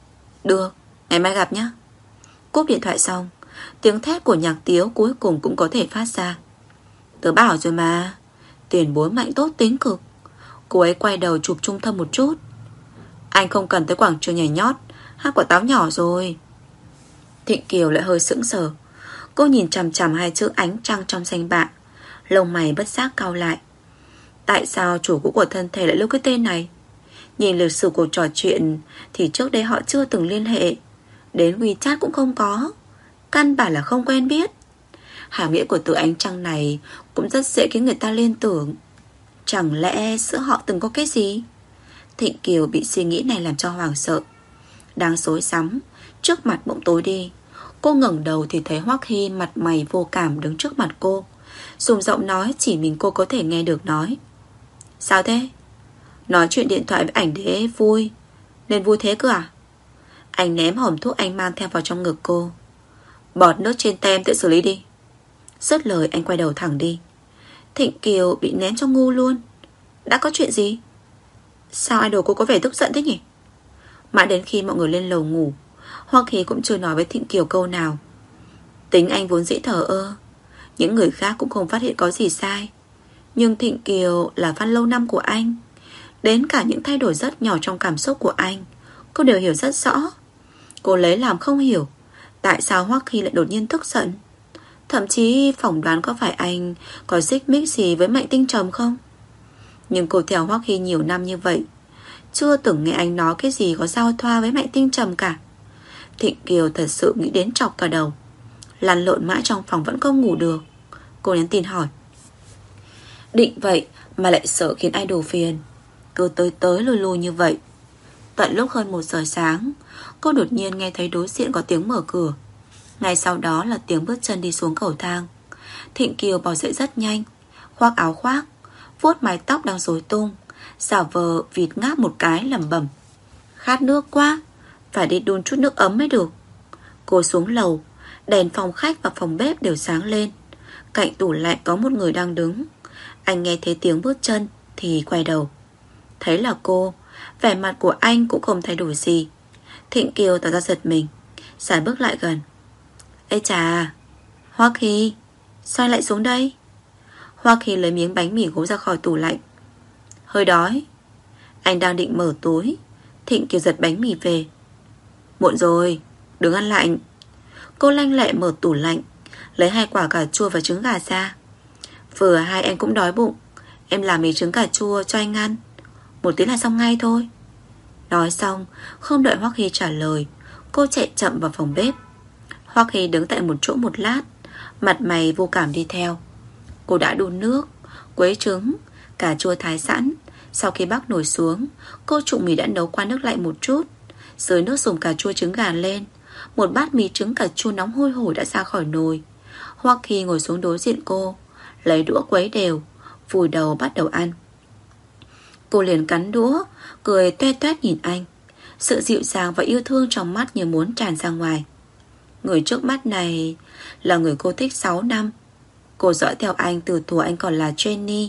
Được, ngày mai gặp nhé. Cúp điện thoại xong, tiếng thét của Nhạc Tiếu cuối cùng cũng có thể phát ra. Tớ bảo rồi mà, tiền bối Mạnh tốt tính cực. Cô ấy quay đầu chụp trung tâm một chút. Anh không cần tới quảng trường nhảy nhót, hát quả táo nhỏ rồi. Thịnh Kiều lại hơi sững sờ. Cô nhìn chằm chằm hai chữ ánh trăng trong danh bạ, lông mày bất giác cau lại. Tại sao chủ cũ của thân thể lại lưu cái tên này? Nhìn lịch sử cuộc trò chuyện thì trước đây họ chưa từng liên hệ, đến WeChat cũng không có, căn bản là không quen biết. Hàm nghĩa của từ ánh trăng này cũng rất dễ khiến người ta liên tưởng. Chẳng lẽ giữa họ từng có cái gì? Thịnh Kiều bị suy nghĩ này làm cho hoảng sợ. Đang rối rắm, trước mặt bỗng tối đi. Cô ngẩng đầu thì thấy Hoắc Hy mặt mày vô cảm đứng trước mặt cô, dùng giọng nói chỉ mình cô có thể nghe được nói. Sao thế? Nói chuyện điện thoại với ảnh đế vui nên vui thế cơ à? Anh ném hòm thuốc anh mang theo vào trong ngực cô. Bọt nước trên tem tự xử lý đi. Dứt lời anh quay đầu thẳng đi. Thịnh Kiều bị ném cho ngu luôn. Đã có chuyện gì? Sao idol cô có vẻ tức giận thế nhỉ? Mãi đến khi mọi người lên lầu ngủ, Hoắc Hy cũng chưa nói với Thịnh Kiều câu nào. Tính anh vốn dĩ thờ ơ, những người khác cũng không phát hiện có gì sai. Nhưng Thịnh Kiều là fan lâu năm của anh, đến cả những thay đổi rất nhỏ trong cảm xúc của anh cô đều hiểu rất rõ. Cô lấy làm không hiểu tại sao Hoắc Hy lại đột nhiên tức giận. Thậm chí phỏng đoán có phải anh có xích mích gì với Mạnh Tinh Trầm không. Nhưng cô theo Hoắc Hy nhiều năm như vậy, chưa từng nghe anh nói cái gì có giao thoa với Mạnh Tinh Trầm cả. Thịnh Kiều thật sự nghĩ đến chọc cả đầu, lăn lộn mãi trong phòng vẫn không ngủ được. Cô nhắn tin hỏi. Định vậy mà lại sợ khiến idol phiền, cứ tới tới lùi lùi như vậy. Tận lúc hơn một giờ sáng, cô đột nhiên nghe thấy đối diện có tiếng mở cửa. Ngay sau đó là tiếng bước chân đi xuống cầu thang. Thịnh Kiều bỏ dậy rất nhanh, khoác áo khoác, vuốt mái tóc đang rối tung, giả vờ vịt ngáp một cái lẩm bẩm. Khát nước quá, phải đi đun chút nước ấm mới được. Cô xuống lầu, đèn phòng khách và phòng bếp đều sáng lên. Cạnh tủ lạnh có một người đang đứng. Anh nghe thấy tiếng bước chân thì quay đầu. Thấy là cô, vẻ mặt của anh cũng không thay đổi gì. Thịnh Kiều tỏ ra giật mình, sải bước lại gần. Ê chà, Hoắc Hy, sao anh lại xuống đây? Hoắc Hy lấy miếng bánh mì gấu ra khỏi tủ lạnh. Hơi đói. Anh đang định mở túi, Thịnh Kiều giật bánh mì về. Muộn rồi, đừng ăn lạnh. Cô lanh lẹ mở tủ lạnh, lấy hai quả cà chua và trứng gà ra. Vừa hai anh cũng đói bụng, em làm mì trứng cà chua cho anh ăn, một tiếng là xong ngay thôi. Nói xong, không đợi Hoắc Hy trả lời, cô chạy chậm vào phòng bếp. Hoắc Hy đứng tại một chỗ một lát, mặt mày vô cảm đi theo. Cô đã đun nước, quấy trứng, cà chua thái sẵn. Sau khi bắc nồi xuống, cô trụng mì đã nấu qua nước lạnh một chút, dưới nước dùng cà chua trứng gà lên. Một bát mì trứng cà chua nóng hôi hổi đã ra khỏi nồi. Hoắc Hy ngồi xuống đối diện cô, lấy đũa quấy đều, vùi đầu bắt đầu ăn. Cô liền cắn đũa, cười toe toét nhìn anh. Sự dịu dàng và yêu thương trong mắt như muốn tràn ra ngoài. Người trước mắt này là người cô thích sáu năm. Cô dõi theo anh từ thuở anh còn là trainee,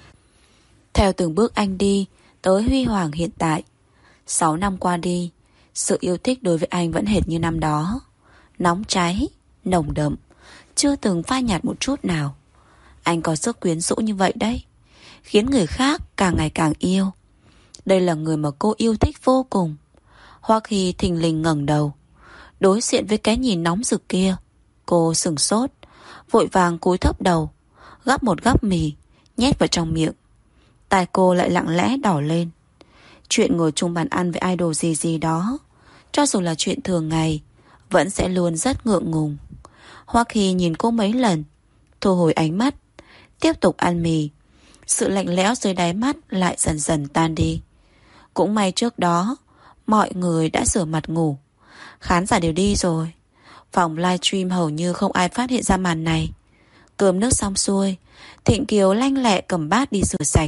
theo từng bước anh đi tới huy hoàng hiện tại. Sáu năm qua đi, sự yêu thích đối với anh vẫn hệt như năm đó, nóng cháy, nồng đậm, chưa từng phai nhạt một chút nào. Anh có sức quyến rũ như vậy đấy, khiến người khác càng ngày càng yêu. Đây là người mà cô yêu thích vô cùng. Hoắc Hy thình lình ngẩng đầu, đối diện với cái nhìn nóng rực kia. Cô sửng sốt, vội vàng cúi thấp đầu, gắp một gắp mì, nhét vào trong miệng. Tai cô lại lặng lẽ đỏ lên. Chuyện ngồi chung bàn ăn với idol gì gì đó, cho dù là chuyện thường ngày, vẫn sẽ luôn rất ngượng ngùng. Hoắc Hy nhìn cô mấy lần, thu hồi ánh mắt, tiếp tục ăn mì. Sự lạnh lẽo dưới đáy mắt lại dần dần tan đi. Cũng may trước đó mọi người đã rửa mặt ngủ, khán giả đều đi rồi. Phòng livestream hầu như không ai phát hiện ra màn này. Cơm nước xong xuôi, Thịnh Kiều lanh lẹ cầm bát đi rửa sạch,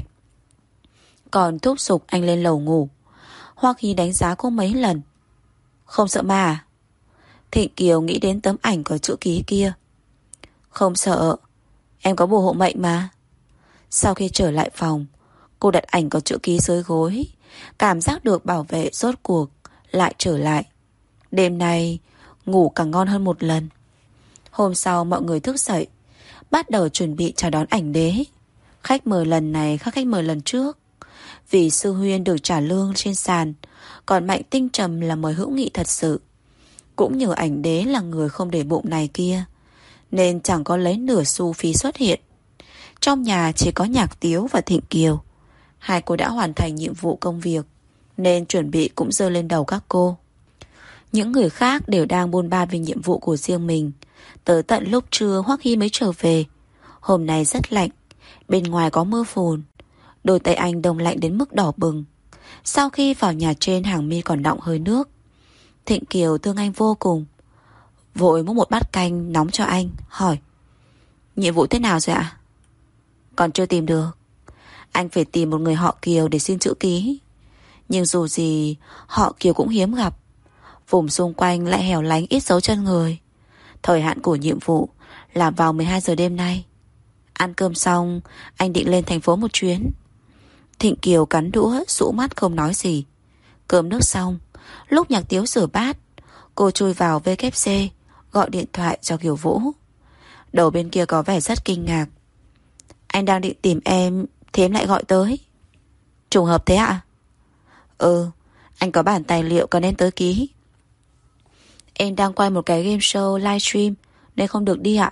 còn thúc giục anh lên lầu ngủ. Hoắc Hy đánh giá cô mấy lần. Không sợ ma à? Thịnh Kiều nghĩ đến tấm ảnh có chữ ký kia. Không sợ, em có bùa hộ mệnh mà. Sau khi trở lại phòng, cô đặt ảnh có chữ ký dưới gối, cảm giác được bảo vệ rốt cuộc lại trở lại. Đêm nay ngủ càng ngon hơn một lần. Hôm sau mọi người thức dậy, bắt đầu chuẩn bị chào đón ảnh đế. Khách mời lần này khác khách mời lần trước. Vì sư huyên được trả lương trên sàn, còn Mạnh Tinh Trầm là mời hữu nghị thật sự. Cũng nhờ ảnh đế là người không để bụng này kia, nên chẳng có lấy nửa xu phí xuất hiện. Trong nhà chỉ có Nhạc Tiếu và Thịnh Kiều. Hai cô đã hoàn thành nhiệm vụ công việc, nên chuẩn bị cũng giơ lên đầu các cô. Những người khác đều đang bôn ba về nhiệm vụ của riêng mình. Tới tận lúc trưa Hoắc Hy mới trở về. Hôm nay rất lạnh, bên ngoài có mưa phùn. Đôi tay anh đông lạnh đến mức đỏ bừng. Sau khi vào nhà trên, hàng mi còn đọng hơi nước. Thịnh Kiều thương anh vô cùng, vội múc một bát canh nóng cho anh, hỏi: nhiệm vụ thế nào rồi ạ? Còn chưa tìm được. Anh phải tìm một người họ Kiều để xin chữ ký. Nhưng dù gì họ Kiều cũng hiếm gặp. Vùng xung quanh lại hẻo lánh, ít dấu chân người. Thời hạn của nhiệm vụ là vào mười hai giờ đêm nay. Ăn cơm xong, anh định lên thành phố một chuyến. Thịnh Kiều cắn đũa, rũ mắt không nói gì. Cơm nước xong, lúc Nhạc Tiếu rửa bát, cô chui vào vê kép xê, gọi điện thoại cho Kiều Vũ. Đầu bên kia có vẻ rất kinh ngạc. Anh đang định tìm em thì em lại gọi tới. Trùng hợp thế ạ? Ừ, anh có bản tài liệu cần em tới ký. Em đang quay một cái game show livestream nên không được đi ạ.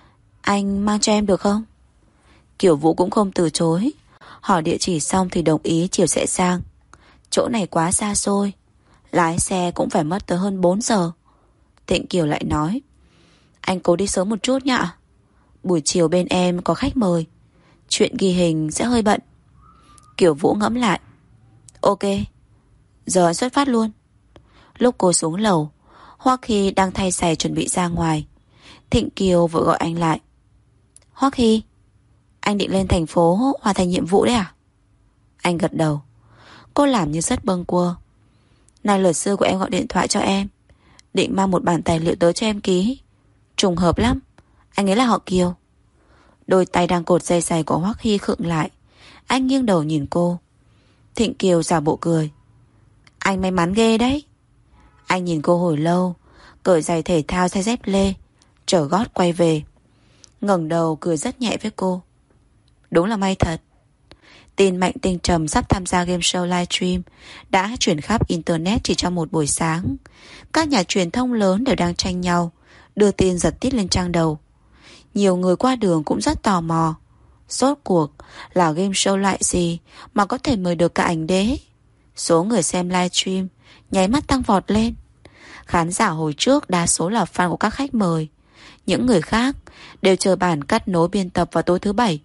Anh mang cho em được không? Kiều Vũ cũng không từ chối. Hỏi địa chỉ xong thì đồng ý chiều sẽ sang. Chỗ này quá xa xôi, lái xe cũng phải mất tới hơn bốn giờ. Thịnh Kiều lại nói: anh cố đi sớm một chút nhá. Buổi chiều bên em có khách mời, chuyện ghi hình sẽ hơi bận. Kiều Vũ ngẫm lại: ok, giờ anh xuất phát luôn. Lúc cô xuống lầu, Hoắc Hy đang thay giày chuẩn bị ra ngoài. Thịnh Kiều vội gọi anh lại: Hoắc Hy, anh định lên thành phố hoàn thành nhiệm vụ đấy à? Anh gật đầu. Cô làm như rất bâng quơ. Này, luật sư của em gọi điện thoại cho em, định mang một bản tài liệu tới cho em ký. Trùng hợp lắm, anh ấy là họ Kiều. Đôi tay đang cột dây giày của Hoắc Hy khựng lại. Anh nghiêng đầu nhìn cô. Thịnh Kiều giả bộ cười: anh may mắn ghê đấy. Anh nhìn cô hồi lâu, cởi giày thể thao xe dép lê, trở gót quay về, ngẩng đầu cười rất nhẹ với cô. Đúng là may thật. Tin Mạnh Tinh Trầm sắp tham gia game show livestream đã chuyển khắp internet chỉ trong một buổi sáng. Các nhà truyền thông lớn đều đang tranh nhau đưa tin giật tít lên trang đầu. Nhiều người qua đường cũng rất tò mò, rốt cuộc là game show loại gì mà có thể mời được cả ảnh đế. Số người xem livestream nháy mắt tăng vọt lên. Khán giả hồi trước đa số là fan của các khách mời. Những người khác đều chờ bản cắt nối biên tập vào tối thứ bảy.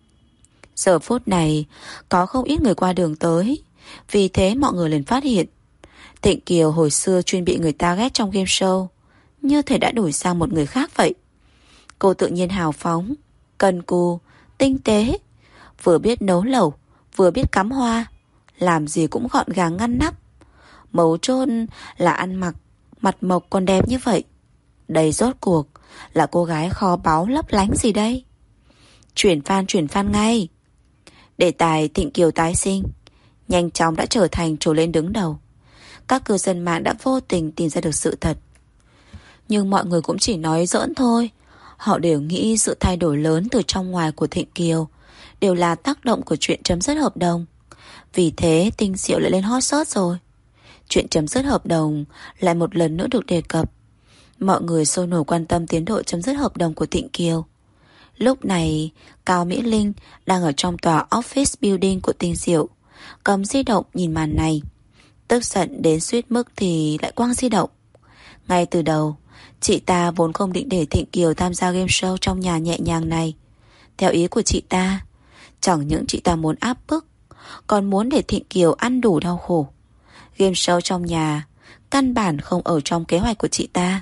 Giờ phút này có không ít người qua đường tới, vì thế mọi người liền phát hiện Thịnh Kiều hồi xưa chuyên bị người ta ghét trong game show, như thể đã đổi sang một người khác vậy. Cô tự nhiên hào phóng, cần cù, tinh tế, vừa biết nấu lẩu, vừa biết cắm hoa, làm gì cũng gọn gàng ngăn nắp. Mấu chốt là ăn mặc, mặt mộc còn đẹp như vậy. Đây rốt cuộc là cô gái kho báu lấp lánh gì đây? Chuyển fan chuyển fan ngay. Đề tài Thịnh Kiều tái sinh nhanh chóng đã trở thành trồi lên đứng đầu. Các cư dân mạng đã vô tình tìm ra được sự thật. Nhưng mọi người cũng chỉ nói giỡn thôi. Họ đều nghĩ sự thay đổi lớn từ trong ngoài của Thịnh Kiều đều là tác động của chuyện chấm dứt hợp đồng. Vì thế Tinh Diệu lại lên hot search rồi. Chuyện chấm dứt hợp đồng lại một lần nữa được đề cập. Mọi người sôi nổi quan tâm tiến độ chấm dứt hợp đồng của Thịnh Kiều. Lúc này Cao Mỹ Linh đang ở trong tòa office building của Tinh Diệu, cầm di động nhìn màn này. Tức giận đến suýt mức thì lại quăng di động. Ngay từ đầu, chị ta vốn không định để Thịnh Kiều tham gia game show trong nhà nhẹ nhàng này. Theo ý của chị ta, chẳng những chị ta muốn áp bức, còn muốn để Thịnh Kiều ăn đủ đau khổ. Game show trong nhà căn bản không ở trong kế hoạch của chị ta.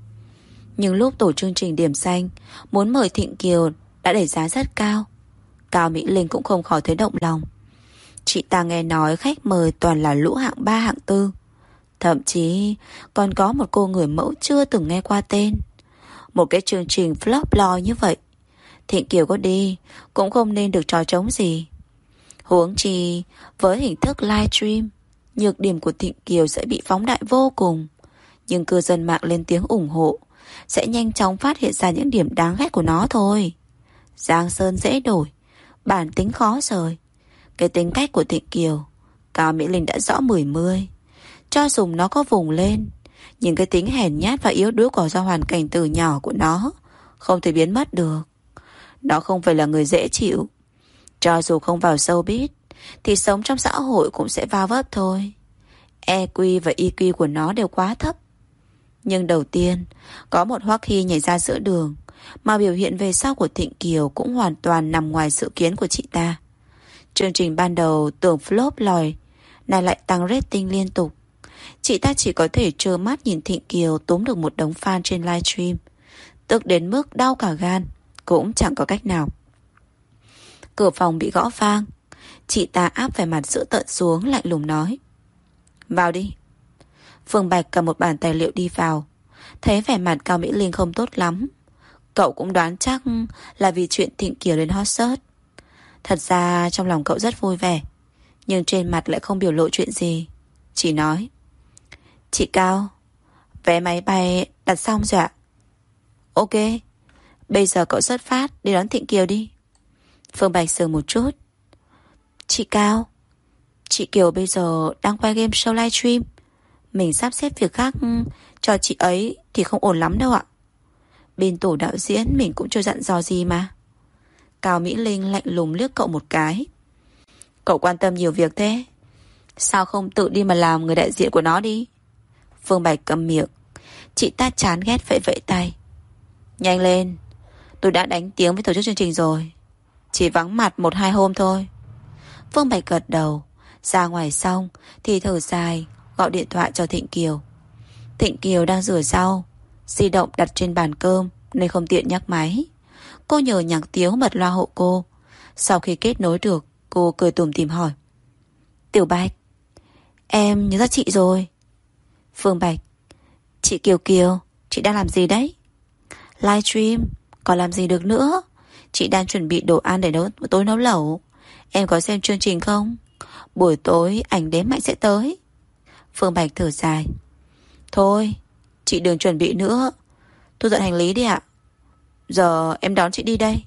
Nhưng lúc tổ chương trình điểm xanh muốn mời Thịnh Kiều đã đẩy giá rất cao, Cao Mỹ Linh cũng không khỏi thấy động lòng. Chị ta nghe nói khách mời toàn là lũ hạng ba hạng tư, thậm chí còn có một cô người mẫu chưa từng nghe qua tên. Một cái chương trình flop loi như vậy, Thịnh Kiều có đi cũng không nên được trò trống gì. Huống chi với hình thức livestream, nhược điểm của Thịnh Kiều sẽ bị phóng đại vô cùng. Nhưng cư dân mạng lên tiếng ủng hộ sẽ nhanh chóng phát hiện ra những điểm đáng ghét của nó thôi. Giang sơn dễ đổi, bản tính khó rời. Cái tính cách của Thịnh Kiều Cao Mỹ Linh đã rõ mười mươi. Cho dù nó có vùng lên, nhưng cái tính hèn nhát và yếu đuối của do hoàn cảnh từ nhỏ của nó không thể biến mất được. Nó không phải là người dễ chịu. Cho dù không vào showbiz thì sống trong xã hội cũng sẽ va vấp thôi. e quy và i kiu của nó đều quá thấp. Nhưng đầu tiên có một Hoắc Hy nhảy ra giữa đường, mà biểu hiện về sau của Thịnh Kiều cũng hoàn toàn nằm ngoài dự kiến của chị ta. Chương trình ban đầu tưởng flop lòi, nay lại tăng rating liên tục. Chị ta chỉ có thể trơ mắt nhìn Thịnh Kiều túm được một đống fan trên livestream, tức đến mức đau cả gan, cũng chẳng có cách nào. Cửa phòng bị gõ vang. Chị ta áp vẻ mặt dữ tợn xuống, lạnh lùng nói: vào đi. Phương Bạch cầm một bản tài liệu đi vào. Thấy vẻ mặt Cao Mỹ Linh không tốt lắm. Cậu cũng đoán chắc là vì chuyện Thịnh Kiều lên hot search. Thật ra trong lòng cậu rất vui vẻ, nhưng trên mặt lại không biểu lộ chuyện gì. Chỉ nói: chị Cao, vé máy bay đặt xong rồi ạ? Ok, bây giờ cậu xuất phát đi đón Thịnh Kiều đi. Phương Bạch sững một chút. Chị Cao, chị Kiều bây giờ đang quay game show livestream, mình sắp xếp việc khác cho chị ấy thì không ổn lắm đâu ạ. Bên tổ đạo diễn mình cũng chưa dặn dò gì mà. Cao Mỹ Linh lạnh lùng liếc cậu một cái. Cậu quan tâm nhiều việc thế, sao không tự đi mà làm người đại diện của nó đi? Phương Bạch câm miệng. Chị ta chán ghét vẫy vẫy tay. Nhanh lên, tôi đã đánh tiếng với tổ chức chương trình rồi, chỉ vắng mặt một hai hôm thôi. Phương Bạch gật đầu. Ra ngoài xong thì thở dài, gọi điện thoại cho Thịnh Kiều. Thịnh Kiều đang rửa rau, di động đặt trên bàn cơm nên không tiện nhắc máy. Cô nhờ Nhạc Tiếu bật loa hộ cô. Sau khi kết nối được, cô cười tủm tỉm hỏi: Tiểu Bạch, em nhớ ra chị rồi. Phương Bạch: chị Kiều Kiều, chị đang làm gì đấy? Livestream, còn làm gì được nữa. Chị đang chuẩn bị đồ ăn để nấu tối nấu lẩu. Em có xem chương trình không? Buổi tối ảnh đếm Mạnh sẽ tới. Phương Bạch thở dài. Thôi, chị đừng chuẩn bị nữa, thu dọn hành lý đi ạ. Giờ em đón chị đi đây.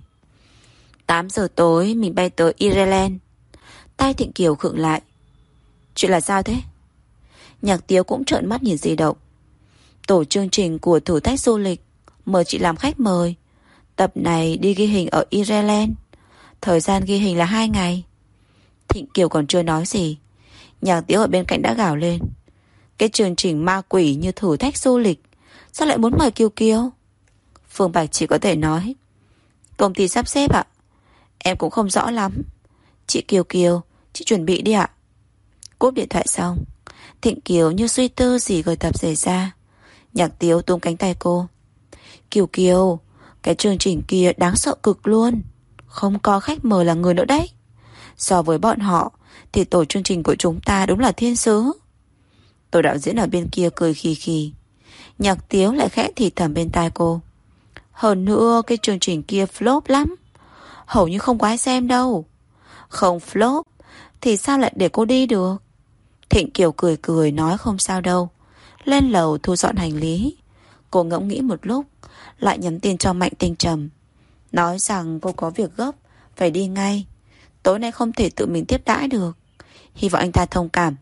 Tám giờ tối mình bay tới Ireland. Tay Thịnh Kiều khựng lại. Chuyện là sao thế? Nhạc Tiếu cũng trợn mắt nhìn di động. Tổ chương trình của thử thách du lịch mời chị làm khách mời. Tập này đi ghi hình ở Ireland. Thời gian ghi hình là hai ngày. Thịnh Kiều còn chưa nói gì, Nhạc Tiếu ở bên cạnh đã gào lên. Cái chương trình ma quỷ như thử thách du lịch, sao lại muốn mời Kiều Kiều? Phương Bạch chỉ có thể nói: công ty sắp xếp ạ. Em cũng không rõ lắm. Chị Kiều Kiều, chị chuẩn bị đi ạ. Cúp điện thoại xong, Thịnh Kiều như suy tư gì gửi tập rời ra. Nhạc Tiếu túm cánh tay cô. Kiều Kiều, cái chương trình kia đáng sợ cực luôn. Không có khách mời là người nữa đấy. So với bọn họ thì tổ chương trình của chúng ta đúng là thiên sứ. Tổ đạo diễn ở bên kia cười khì khì. Nhạc Tiếu lại khẽ thì thầm bên tai cô. Hơn nữa cái chương trình kia flop lắm, hầu như không có ai xem đâu. Không flop thì sao lại để cô đi được? Thịnh Kiều cười cười nói không sao đâu. Lên lầu thu dọn hành lý. Cô ngẫm nghĩ một lúc, lại nhắn tin cho Mạnh Tinh Trầm, nói rằng cô có việc gấp, phải đi ngay. Tối nay không thể tự mình tiếp đãi được, hy vọng anh ta thông cảm.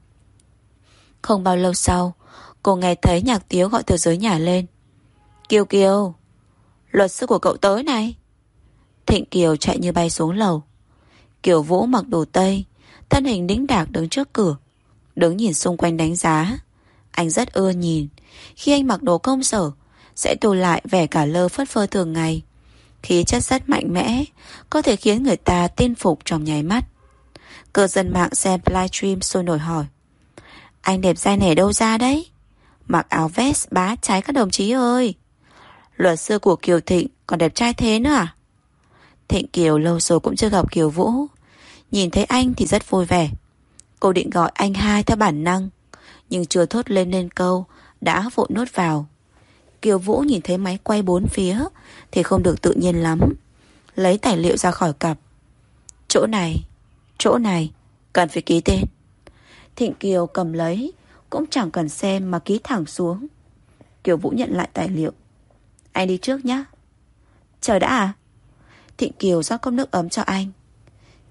Không bao lâu sau, cô nghe thấy Nhạc Tiếu gọi từ dưới nhà lên. Kiều Kiều, luật sư của cậu tới này. Thịnh Kiều chạy như bay xuống lầu. Kiều Vũ mặc đồ tây, thân hình đĩnh đạc đứng trước cửa, đứng nhìn xung quanh đánh giá. Anh rất ưa nhìn. Khi anh mặc đồ công sở, sẽ tô lại vẻ cả lơ phất phơ thường ngày. Khí chất rất mạnh mẽ, có thể khiến người ta tin phục trong nháy mắt. Cư dân mạng xem livestream sôi nổi hỏi: anh đẹp trai này đâu ra đấy? Mặc áo vest bá cháy các đồng chí ơi. Luật sư của Kiều Thịnh còn đẹp trai thế nữa à? Thịnh Kiều lâu rồi cũng chưa gặp Kiều Vũ, nhìn thấy anh thì rất vui vẻ. Cô định gọi anh hai theo bản năng, nhưng chưa thốt lên nên câu đã vội nốt vào. Kiều Vũ nhìn thấy máy quay bốn phía thì không được tự nhiên lắm, lấy tài liệu ra khỏi cặp. Chỗ này, chỗ này cần phải ký tên. Thịnh Kiều cầm lấy, cũng chẳng cần xem mà ký thẳng xuống. Kiều Vũ nhận lại tài liệu. Anh đi trước nhé. Chờ đã à? Thịnh Kiều rót cốc nước ấm cho anh.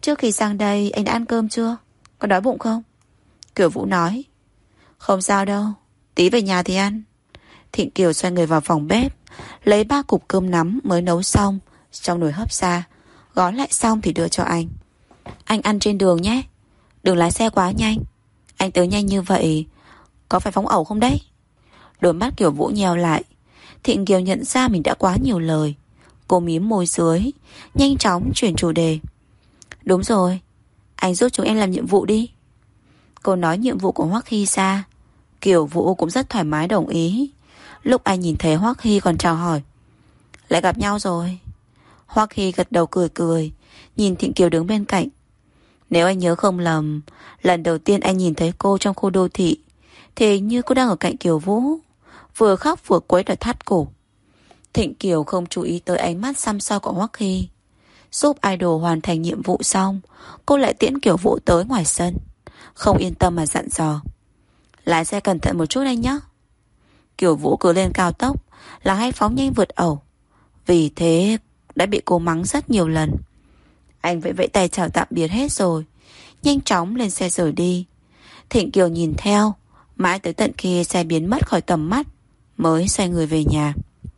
Trước khi sang đây anh đã ăn cơm chưa? Có đói bụng không? Kiều Vũ nói. Không sao đâu, tí về nhà thì ăn. Thịnh Kiều xoay người vào phòng bếp, lấy ba cục cơm nắm mới nấu xong trong nồi hấp ra, gói lại xong thì đưa cho anh. Anh ăn trên đường nhé, đừng lái xe quá nhanh. Anh tới nhanh như vậy có phải phóng ẩu không đấy? Đôi mắt Kiều Vũ nheo lại. Thịnh Kiều nhận ra mình đã quá nhiều lời. Cô mím môi dưới, nhanh chóng chuyển chủ đề. Đúng rồi, anh giúp chúng em làm nhiệm vụ đi. Cô nói nhiệm vụ của Hoắc Hy ra. Kiều Vũ cũng rất thoải mái đồng ý. Lúc anh nhìn thấy Hoắc Hy còn chào hỏi. Lại gặp nhau rồi. Hoắc Hy gật đầu cười cười, nhìn Thịnh Kiều đứng bên cạnh. Nếu anh nhớ không lầm, lần đầu tiên anh nhìn thấy cô trong khu đô thị thì như cô đang ở cạnh Kiều Vũ, vừa khóc vừa quấy đòi thắt cổ. Thịnh Kiều không chú ý tới ánh mắt xăm soi của Hoắc Hy. Giúp idol hoàn thành nhiệm vụ xong, cô lại tiễn Kiều Vũ tới ngoài sân. Không yên tâm mà dặn dò. Lái xe cẩn thận một chút anh nhé. Kiều Vũ cứ lên cao tốc là hay phóng nhanh vượt ẩu, vì thế đã bị cô mắng rất nhiều lần. Anh vẫy vẫy tay chào tạm biệt hết rồi, nhanh chóng lên xe rời đi. Thịnh Kiều nhìn theo, mãi tới tận khi xe biến mất khỏi tầm mắt mới xoay người về nhà.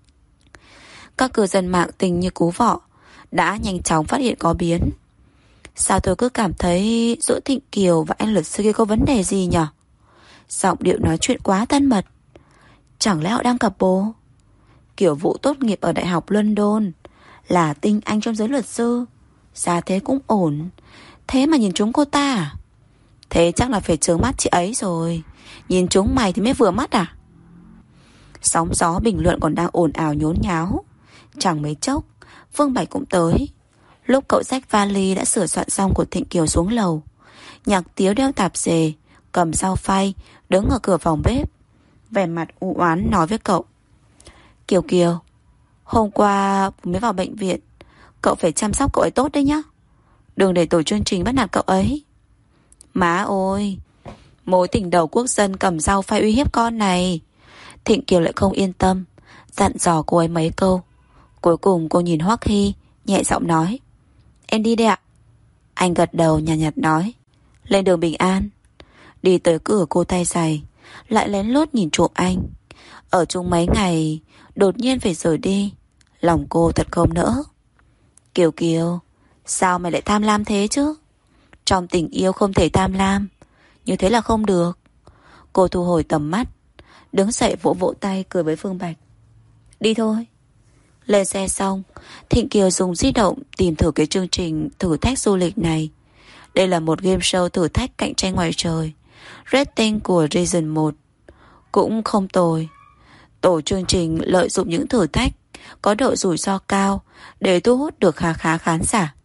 Các cư dân mạng tình như cú vọ đã nhanh chóng phát hiện có biến. Sao tôi cứ cảm thấy giữa Thịnh Kiều và anh luật sư kia có vấn đề gì nhỉ? Giọng điệu nói chuyện quá thân mật. Chẳng lẽ họ đang cặp bồ? Kiều Vũ tốt nghiệp ở Đại học London, là tinh anh trong giới luật sư, ra thế cũng ổn. Thế mà nhìn chúng cô ta à? Thế chắc là phải trướng mắt chị ấy rồi. Nhìn chúng mày thì mới vừa mắt à? Sóng gió bình luận còn đang ồn ào nhốn nháo. Chẳng mấy chốc Vương Bạch cũng tới. Lúc cậu xách vali đã sửa soạn xong của Thịnh Kiều xuống lầu, Nhạc Tiếu đeo tạp dề, cầm dao phay, đứng ở cửa phòng bếp, vẻ mặt u oán nói với cậu. Kiều Kiều, hôm qua mới vào bệnh viện, cậu phải chăm sóc cậu ấy tốt đấy nhá. Đừng để tổ chương trình bắt nạt cậu ấy. Má ơi, mối tình đầu quốc dân cầm dao phay uy hiếp con này. Thịnh Kiều lại không yên tâm, dặn dò cô ấy mấy câu. Cuối cùng cô nhìn Hoắc Hy, nhẹ giọng nói. Em đi đây ạ. Anh gật đầu nhàn nhạt, nhạt nói. Lên đường bình an. Đi tới cửa cô tay giày, lại lén lút nhìn trộm anh. Ở chung mấy ngày, đột nhiên phải rời đi, lòng cô thật không nỡ. Kiều Kiều, sao mày lại tham lam thế chứ? Trong tình yêu không thể tham lam, như thế là không được. Cô thu hồi tầm mắt, đứng dậy vỗ vỗ tay cười với Phương Bạch. Đi thôi. Lên xe xong, Thịnh Kiều dùng di động tìm thử cái chương trình thử thách du lịch này. Đây là một game show thử thách cạnh tranh ngoài trời. Rating của Reason một cũng không tồi. Tổ chương trình lợi dụng những thử thách có độ rủi ro cao để thu hút được khá khá khán giả.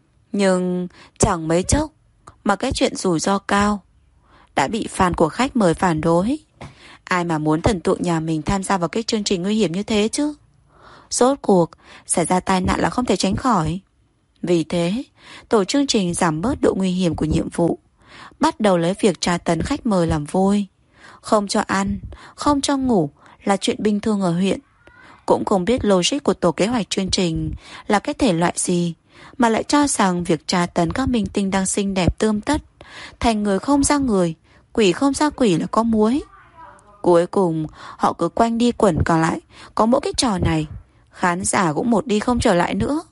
Nhưng chẳng mấy chốc mà cái chuyện rủi ro cao đã bị fan của khách mời phản đối. Ai mà muốn thần tượng nhà mình tham gia vào cái chương trình nguy hiểm như thế chứ? Rốt cuộc xảy ra tai nạn là không thể tránh khỏi. Vì thế, tổ chương trình giảm bớt độ nguy hiểm của nhiệm vụ, bắt đầu lấy việc tra tấn khách mời làm vui. Không cho ăn, không cho ngủ là chuyện bình thường ở huyện. Cũng không biết logic của tổ kế hoạch chương trình là cái thể loại gì, mà lại cho rằng việc tra tấn các minh tinh đang xinh đẹp tươm tất, thành người không ra người, quỷ không ra quỷ là có muối. Cuối cùng họ cứ quanh đi quẩn còn lại có mỗi cái trò này. Khán giả cũng một đi không trở lại nữa.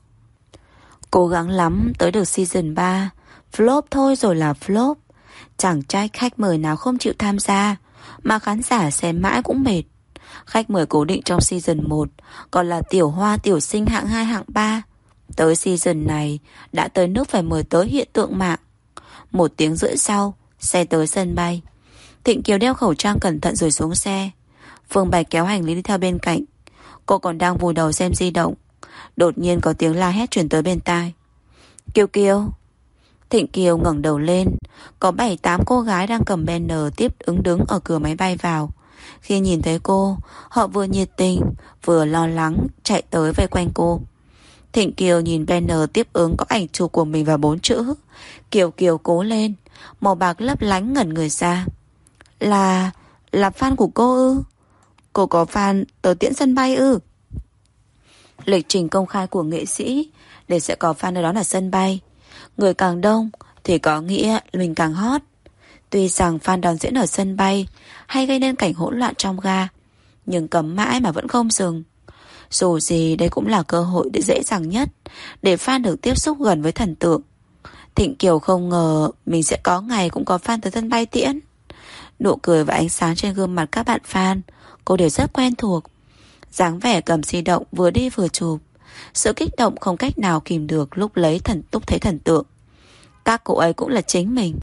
Cố gắng lắm tới được season ba, flop thôi rồi là flop. Chẳng trách khách mời nào không chịu tham gia, mà khán giả xem mãi cũng mệt. Khách mời cố định trong season một còn là tiểu hoa tiểu sinh hạng hai hạng ba. Tới season này đã tới nước phải mời tới hiện tượng mạng. Một tiếng rưỡi sau, xe tới sân bay. Thịnh Kiều đeo khẩu trang cẩn thận rồi xuống xe. Phương Bạch kéo hành lý đi theo bên cạnh. Cô còn đang vùi đầu xem di động, đột nhiên có tiếng la hét truyền tới bên tai. Kiều Kiều. Thịnh Kiều ngẩng đầu lên, có bảy tám cô gái đang cầm banner tiếp ứng đứng ở cửa máy bay vào. Khi nhìn thấy cô, họ vừa nhiệt tình vừa lo lắng chạy tới vây quanh cô. Thịnh Kiều nhìn banner tiếp ứng có ảnh chụp của mình và bốn chữ Kiều Kiều cố lên, màu bạc lấp lánh, ngẩn người ra. Là... là fan của cô ư? Cô có fan tới tiễn sân bay ư? Lịch trình công khai của nghệ sĩ để sẽ có fan ở đó là sân bay. Người càng đông thì có nghĩa mình càng hot. Tuy rằng fan đón diễn ở sân bay hay gây nên cảnh hỗn loạn trong ga, nhưng cấm mãi mà vẫn không dừng. Dù gì đây cũng là cơ hội để dễ dàng nhất để fan được tiếp xúc gần với thần tượng. Thịnh Kiều không ngờ mình sẽ có ngày cũng có fan tới sân bay tiễn. Nụ cười và ánh sáng trên gương mặt các bạn fan cô đều rất quen thuộc. Dáng vẻ cầm di động vừa đi vừa chụp. Sự kích động không cách nào kìm được lúc lấy thần túc thấy thần tượng. Các cô ấy cũng là chính mình.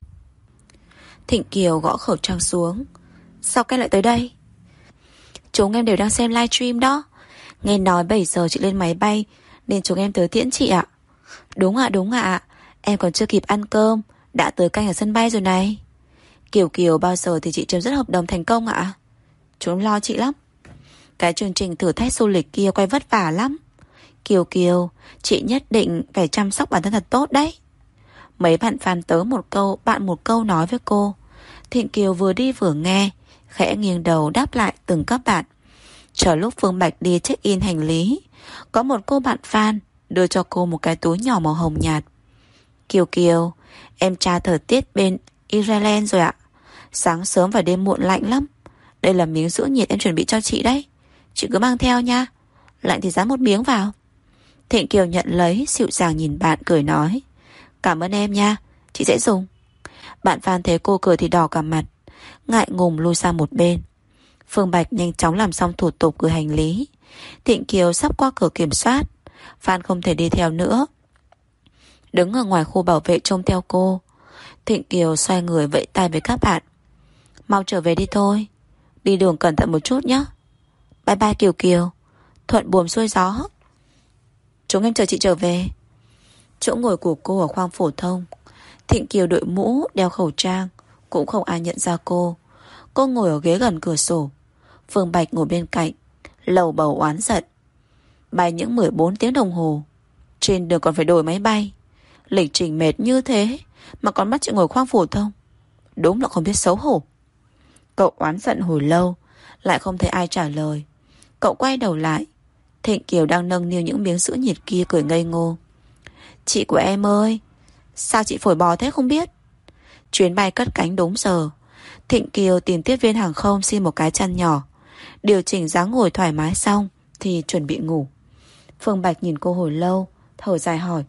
Thịnh Kiều gõ khẩu trang xuống. Sao các lại tới đây? Chúng em đều đang xem livestream đó. Nghe nói bảy giờ chị lên máy bay nên chúng em tới tiễn chị ạ. Đúng ạ, đúng ạ. Em còn chưa kịp ăn cơm đã tới canh ở sân bay rồi này. Kiều Kiều bao giờ thì chị chấm dứt hợp đồng thành công ạ? Chúng lo chị lắm. Cái chương trình thử thách du lịch kia quay vất vả lắm. Kiều Kiều, chị nhất định phải chăm sóc bản thân thật tốt đấy. Mấy bạn fan tớ một câu, bạn một câu nói với cô. Thịnh Kiều vừa đi vừa nghe, khẽ nghiêng đầu đáp lại từng các bạn. Chờ lúc Phương Bạch đi check in hành lý, có một cô bạn fan đưa cho cô một cái túi nhỏ màu hồng nhạt. Kiều Kiều, em tra thời tiết bên Ireland rồi ạ. Sáng sớm và đêm muộn lạnh lắm. Đây là miếng giữ nhiệt em chuẩn bị cho chị đấy. Chị cứ mang theo nha. Lạnh thì dán một miếng vào. Thịnh Kiều nhận lấy, dịu dàng nhìn bạn cười nói. Cảm ơn em nha, chị sẽ dùng. Bạn fan thấy cô cười thì đỏ cả mặt, ngại ngùng lui sang một bên. Phương Bạch nhanh chóng làm xong thủ tục gửi hành lý. Thịnh Kiều sắp qua cửa kiểm soát, fan không thể đi theo nữa, đứng ở ngoài khu bảo vệ trông theo cô. Thịnh Kiều xoay người vẫy tay với các bạn. Mau trở về đi thôi. Đi đường cẩn thận một chút nhé. Bye bye Kiều Kiều. Thuận buồm xuôi gió. Chúng em chờ chị trở về. Chỗ ngồi của cô ở khoang phổ thông. Thịnh Kiều đội mũ, đeo khẩu trang, cũng không ai nhận ra cô. Cô ngồi ở ghế gần cửa sổ. Phương Bạch ngồi bên cạnh, lầu bầu oán giận. Bay những mười bốn tiếng đồng hồ, trên đường còn phải đổi máy bay. Lịch trình mệt như thế mà còn bắt chị ngồi khoang phổ thông. Đúng là không biết xấu hổ. Cậu oán giận hồi lâu, lại không thấy ai trả lời. Cậu quay đầu lại. Thịnh Kiều đang nâng niu những miếng giữ nhiệt kia cười ngây ngô. Chị của em ơi, sao chị phổi bò thế không biết? Chuyến bay cất cánh đúng giờ. Thịnh Kiều tìm tiếp viên hàng không xin một cái chăn nhỏ, điều chỉnh dáng ngồi thoải mái xong thì chuẩn bị ngủ. Phương Bạch nhìn cô hồi lâu, thở dài hỏi.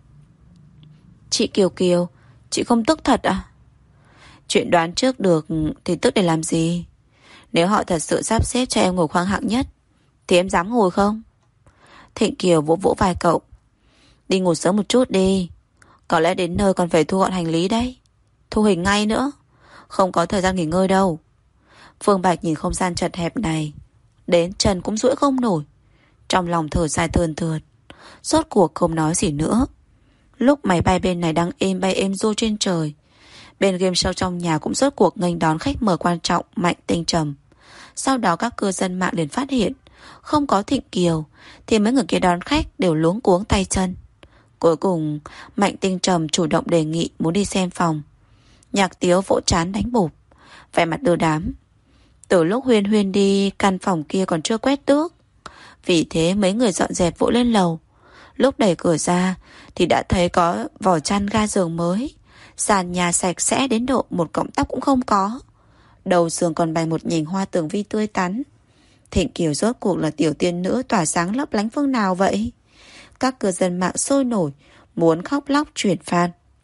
Chị Kiều Kiều, chị không tức thật à? Chuyện đoán trước được thì tức để làm gì? Nếu họ thật sự sắp xếp cho em ngồi khoang hạng nhất thì em dám ngồi không? Thịnh Kiều vỗ vỗ vai cậu. Đi ngủ sớm một chút đi. Có lẽ đến nơi còn phải thu gọn hành lý đấy. Thu hình ngay nữa. Không có thời gian nghỉ ngơi đâu. Phương Bạch nhìn không gian chật hẹp này, đến chân cũng duỗi không nổi. Trong lòng thở dài thườn thượt. Rốt cuộc không nói gì nữa. Lúc máy bay bên này đang êm bay êm ru trên trời, bên game show trong nhà cũng rốt cuộc nghênh đón khách mời quan trọng Mạnh Tinh Trầm. Sau đó các cư dân mạng liền phát hiện không có Thịnh Kiều thì mấy người kia đón khách đều luống cuống tay chân. Cuối cùng Mạnh Tinh Trầm chủ động đề nghị muốn đi xem phòng. Nhạc Tiếu vỗ trán đánh bụp, vẻ mặt đưa đám. Từ lúc Huyên Huyên đi, căn phòng kia còn chưa quét tước. Vì thế mấy người dọn dẹp vỗ lên lầu. Lúc đẩy cửa ra thì đã thấy có vỏ chăn ga giường mới. Sàn nhà sạch sẽ đến độ một cọng tóc cũng không có. Đầu giường còn bày một nhành hoa tường vi tươi tắn. Thịnh Kiều rốt cuộc là tiểu tiên nữ tỏa sáng lấp lánh phương nào vậy? Các cư dân mạng sôi nổi, muốn khóc lóc chuyển fan.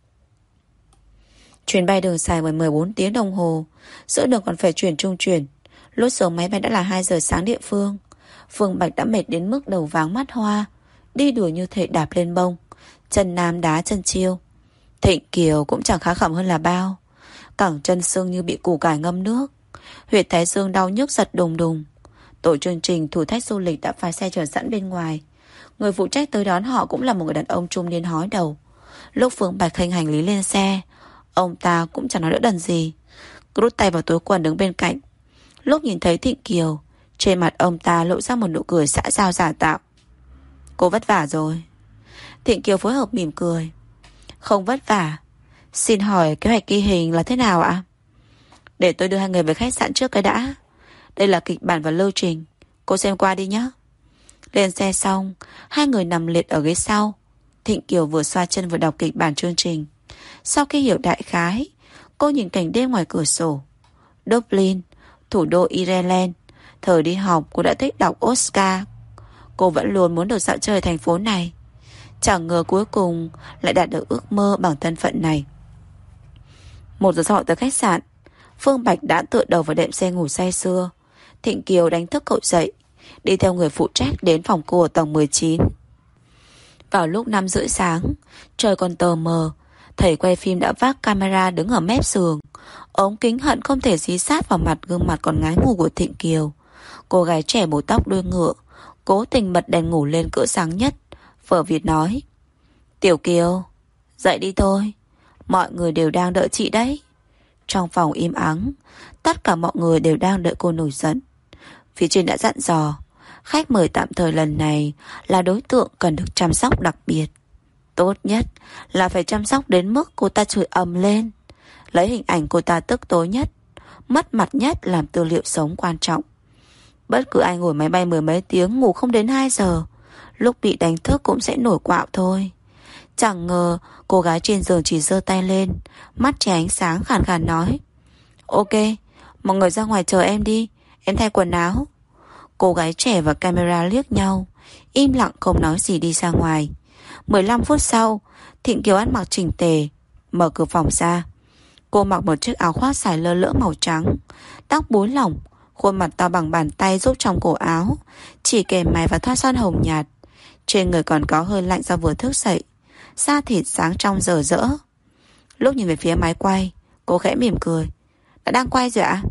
Chuyến bay đường dài mười bốn tiếng đồng hồ, giữa đường còn phải chuyển trung chuyển. Lúc xuống máy bay đã là hai giờ sáng địa phương. Phương Bạch đã mệt đến mức đầu váng mắt hoa, đi đùa như thể đạp lên bông, chân nam đá chân chiêu. Thịnh Kiều cũng chẳng khá khẩm hơn là bao. Cẳng chân sưng như bị củ cải ngâm nước, huyệt thái dương đau nhức giật đùng đùng. Tổ chương trình thử thách du lịch đã phái xe chờ sẵn bên ngoài. Người phụ trách tới đón họ cũng là một người đàn ông trung niên hói đầu. Lúc Phương Bạch khênh hành lý lên xe, ông ta cũng chẳng nói đỡ đần gì, cứ đút tay vào túi quần đứng bên cạnh. Lúc nhìn thấy Thịnh Kiều, trên mặt ông ta lộ ra một nụ cười xã giao giả tạo. Cô vất vả rồi. Thịnh Kiều phối hợp mỉm cười. Không vất vả. Xin hỏi kế hoạch ghi hình là thế nào ạ? Để tôi đưa hai người về khách sạn trước cái đã. Đây là kịch bản và lưu trình, cô xem qua đi nhé. Lên xe xong, hai người nằm liệt ở ghế sau. Thịnh Kiều vừa xoa chân vừa đọc kịch bản chương trình. Sau khi hiểu đại khái, cô nhìn cảnh đêm ngoài cửa sổ. Dublin, thủ đô Ireland. Thời đi học cô đã thích đọc Oscar. Cô vẫn luôn muốn được dạo chơi thành phố này. Chẳng ngờ cuối cùng lại đạt được ước mơ bằng thân phận này. Một giờ sau tới khách sạn, Phương Bạch đã tựa đầu vào đệm xe ngủ say sưa. Thịnh Kiều đánh thức cậu dậy, đi theo người phụ trách đến phòng cô ở tầng mười chín. Vào lúc năm rưỡi sáng, trời còn tờ mờ, thầy quay phim đã vác camera đứng ở mép giường. Ống kính hận không thể dí sát vào mặt gương mặt còn ngái ngủ của Thịnh Kiều. Cô gái trẻ búi tóc đuôi ngựa, cố tình bật đèn ngủ lên cỡ sáng nhất. Vợ Việt nói: Tiểu Kiều, dậy đi thôi, mọi người đều đang đợi chị đấy. Trong phòng im ắng, tất cả mọi người đều đang đợi cô nổi giận. Phía trên đã dặn dò, khách mời tạm thời lần này là đối tượng cần được chăm sóc đặc biệt. Tốt nhất là phải chăm sóc đến mức cô ta chửi ầm lên, lấy hình ảnh cô ta tức tối nhất, mất mặt nhất làm tư liệu sống quan trọng. Bất cứ ai ngồi máy bay mười mấy tiếng ngủ không đến hai giờ, lúc bị đánh thức cũng sẽ nổi quạo thôi. Chẳng ngờ cô gái trên giường chỉ giơ tay lên, mắt che ánh sáng khàn khàn nói: Ok, mọi người ra ngoài chờ em đi, em thay quần áo. Cô gái trẻ và camera liếc nhau, im lặng không nói gì đi ra ngoài. mười lăm phút sau, Thịnh Kiều ăn mặc chỉnh tề, mở cửa phòng ra. Cô mặc một chiếc áo khoác xài lơ lỡ màu trắng, tóc búi lỏng, khuôn mặt to bằng bàn tay rút trong cổ áo, chỉ kèm mày và thoa son hồng nhạt. Trên người còn có hơi lạnh do vừa thức dậy, da thịt sáng trong rờ rỡ. Lúc nhìn về phía máy quay, cô khẽ mỉm cười: Đã đang quay rồi ạ?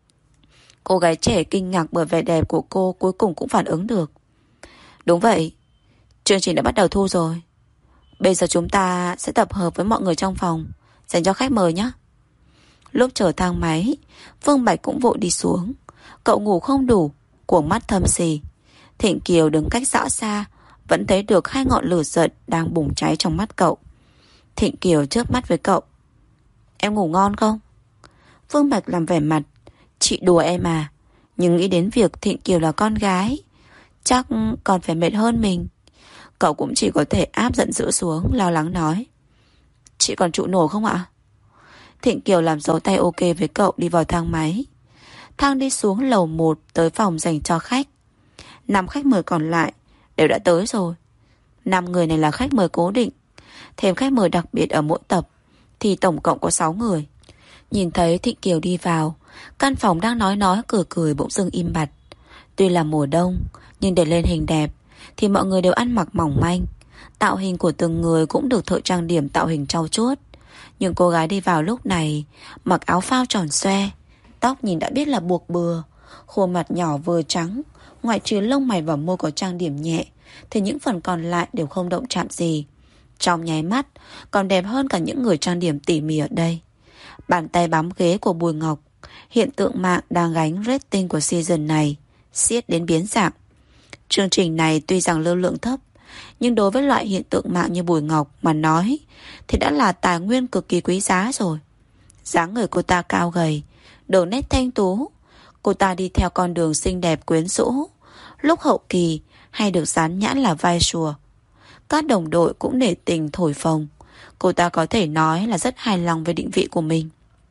Cô gái trẻ kinh ngạc bởi vẻ đẹp của cô cuối cùng cũng phản ứng được. Đúng vậy, chương trình đã bắt đầu thu rồi. Bây giờ chúng ta sẽ tập hợp với mọi người trong phòng, dành cho khách mời nhé. Lúc chờ thang máy, Phương Bạch cũng vội đi xuống. Cậu ngủ không đủ, cuồng mắt thâm xì. Thịnh Kiều đứng cách rõ xa, vẫn thấy được hai ngọn lửa giận đang bùng cháy trong mắt cậu. Thịnh Kiều chớp mắt với cậu: Em ngủ ngon không? Phương Bạch làm vẻ mặt: Chị đùa em à. Nhưng nghĩ đến việc Thịnh Kiều là con gái, chắc còn phải mệt hơn mình. Cậu cũng chỉ có thể áp giận dữ xuống, lo lắng nói: Chị còn trụ nổi không ạ? Thịnh Kiều làm dấu tay ok với cậu, đi vào thang máy. Thang đi xuống lầu một tới phòng dành cho khách. Năm khách mời còn lại đều đã tới rồi. Năm người này là khách mời cố định, thêm khách mời đặc biệt ở mỗi tập, thì tổng cộng có sáu người. Nhìn thấy Thịnh Kiều đi vào, căn phòng đang nói nói cười cười bỗng dưng im bặt. Tuy là mùa đông, nhưng để lên hình đẹp thì mọi người đều ăn mặc mỏng manh. Tạo hình của từng người cũng được thợ trang điểm tạo hình trau chuốt. Nhưng cô gái đi vào lúc này mặc áo phao tròn xoe, tóc nhìn đã biết là buộc bừa, khuôn mặt nhỏ vừa trắng, ngoại trừ lông mày và môi có trang điểm nhẹ thì những phần còn lại đều không động chạm gì. Trong nháy mắt còn đẹp hơn cả những người trang điểm tỉ mỉ ở đây. Bàn tay bám ghế của Bùi Ngọc, hiện tượng mạng đang gánh rating của season này, siết đến biến dạng. Chương trình này tuy rằng lưu lượng thấp, nhưng đối với loại hiện tượng mạng như Bùi Ngọc mà nói thì đã là tài nguyên cực kỳ quý giá rồi. Dáng người cô ta cao gầy, đường nét thanh tú. Cô ta đi theo con đường xinh đẹp quyến rũ, lúc hậu kỳ hay được dán nhãn là vai sùa. Các đồng đội cũng nể tình thổi phồng. Cô ta có thể nói là rất hài lòng với định vị của mình.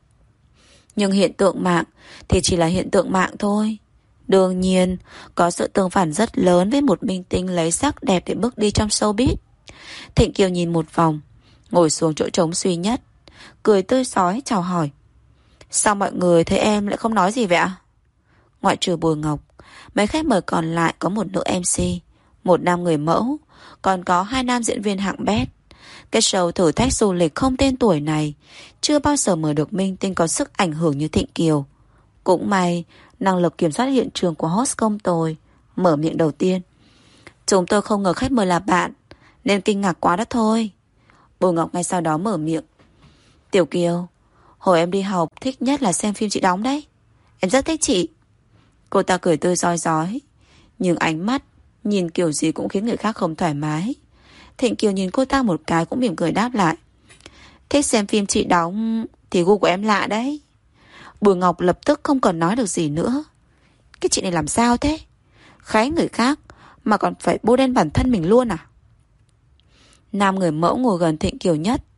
Nhưng hiện tượng mạng thì chỉ là hiện tượng mạng thôi. Đương nhiên có sự tương phản rất lớn với một minh tinh lấy sắc đẹp để bước đi trong showbiz. Thịnh Kiều nhìn một vòng, ngồi xuống chỗ trống duy nhất, cười tươi rói chào hỏi: Sao mọi người thấy em lại không nói gì vậy ạ? Ngoại trừ Bùi Ngọc, mấy khách mời còn lại có một nữ em xê, một nam người mẫu, còn có hai nam diễn viên hạng bét. Cái show thử thách du lịch không tên tuổi này chưa bao giờ mở được minh tinh có sức ảnh hưởng như Thịnh Kiều. Cũng may năng lực kiểm soát hiện trường của host không tồi, mở miệng đầu tiên: Chúng tôi không ngờ khách mời là bạn, nên kinh ngạc quá đó thôi. Bùi Ngọc ngay sau đó mở miệng: Tiểu Kiều, hồi em đi học thích nhất là xem phim chị đóng đấy. Em rất thích chị. Cô ta cười tươi rói rói, nhưng ánh mắt nhìn kiểu gì cũng khiến người khác không thoải mái. Thịnh Kiều nhìn cô ta một cái cũng mỉm cười đáp lại: Thích xem phim chị đóng thì gu của em lạ đấy. Bùi Ngọc lập tức không còn nói được gì nữa. Cái chị này làm sao thế? Khái người khác mà còn phải bôi đen bản thân mình luôn à? Nam người mẫu ngồi gần Thịnh Kiều nhất,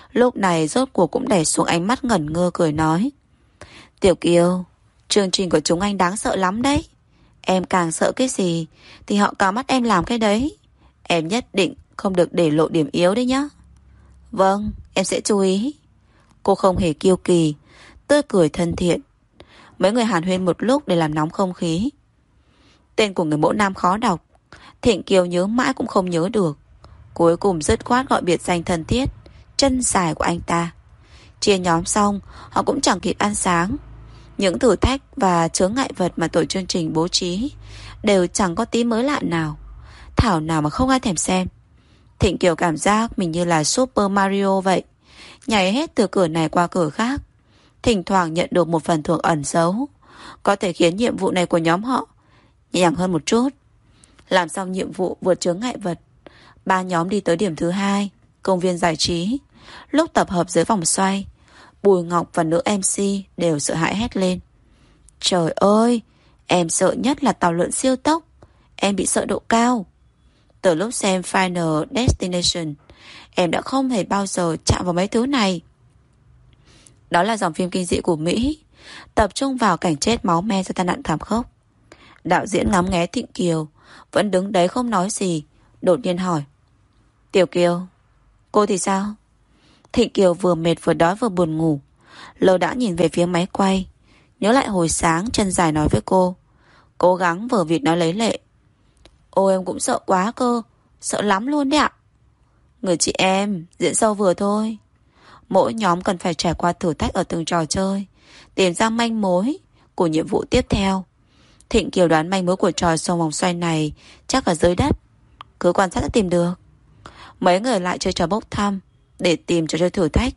Lúc này rốt cuộc cũng đè xuống ánh mắt ngẩn ngơ cười nói: Tiểu Kiều, chương trình của chúng anh đáng sợ lắm đấy. Em càng sợ cái gì thì họ càng bắt em làm cái đấy. Em nhất định không được để lộ điểm yếu đấy nhá. Vâng, em sẽ chú ý. Cô không hề kiêu kỳ, tươi cười thân thiện. Mấy người hàn huyên một lúc để làm nóng không khí. Tên của người mẫu nam khó đọc, Thịnh Kiều nhớ mãi cũng không nhớ được. Cuối cùng dứt khoát gọi biệt danh thân thiết chân dài của anh ta. Chia nhóm xong, họ cũng chẳng kịp ăn sáng. Những thử thách và chướng ngại vật mà tổ chương trình bố trí đều chẳng có tí mới lạ nào. Thảo nào mà không ai thèm xem. Thịnh Kiều cảm giác mình như là Super Mario vậy, nhảy hết từ cửa này qua cửa khác, thỉnh thoảng nhận được một phần thưởng ẩn giấu, có thể khiến nhiệm vụ này của nhóm họ nhẹ nhàng hơn một chút. Làm xong nhiệm vụ vượt chướng ngại vật, ba nhóm đi tới điểm thứ hai, công viên giải trí. Lúc tập hợp dưới vòng xoay, Bùi Ngọc và nữ em xê đều sợ hãi hét lên: Trời ơi, em sợ nhất là tàu lượn siêu tốc. Em bị sợ độ cao. Từ lúc xem Final Destination, em đã không hề bao giờ chạm vào mấy thứ này. Đó là dòng phim kinh dị của Mỹ, tập trung vào cảnh chết máu me do tai nạn thảm khốc. Đạo diễn ngắm nghé Thịnh Kiều, vẫn đứng đấy không nói gì, đột nhiên hỏi: Tiểu Kiều, cô thì sao? Thịnh Kiều vừa mệt vừa đói vừa buồn ngủ, lơ đãng nhìn về phía máy quay, nhớ lại hồi sáng chân dài nói với cô, cố gắng vờ vịt nói lấy lệ: Ôi em cũng sợ quá cơ, sợ lắm luôn đấy ạ. Người chị em, diễn sâu vừa thôi. Mỗi nhóm cần phải trải qua thử thách ở từng trò chơi, tìm ra manh mối của nhiệm vụ tiếp theo. Thịnh Kiều đoán manh mối của trò xoay vòng xoay này chắc ở dưới đất, cứ quan sát đã tìm được. Mấy người lại chơi trò bốc thăm để tìm trò chơi thử thách.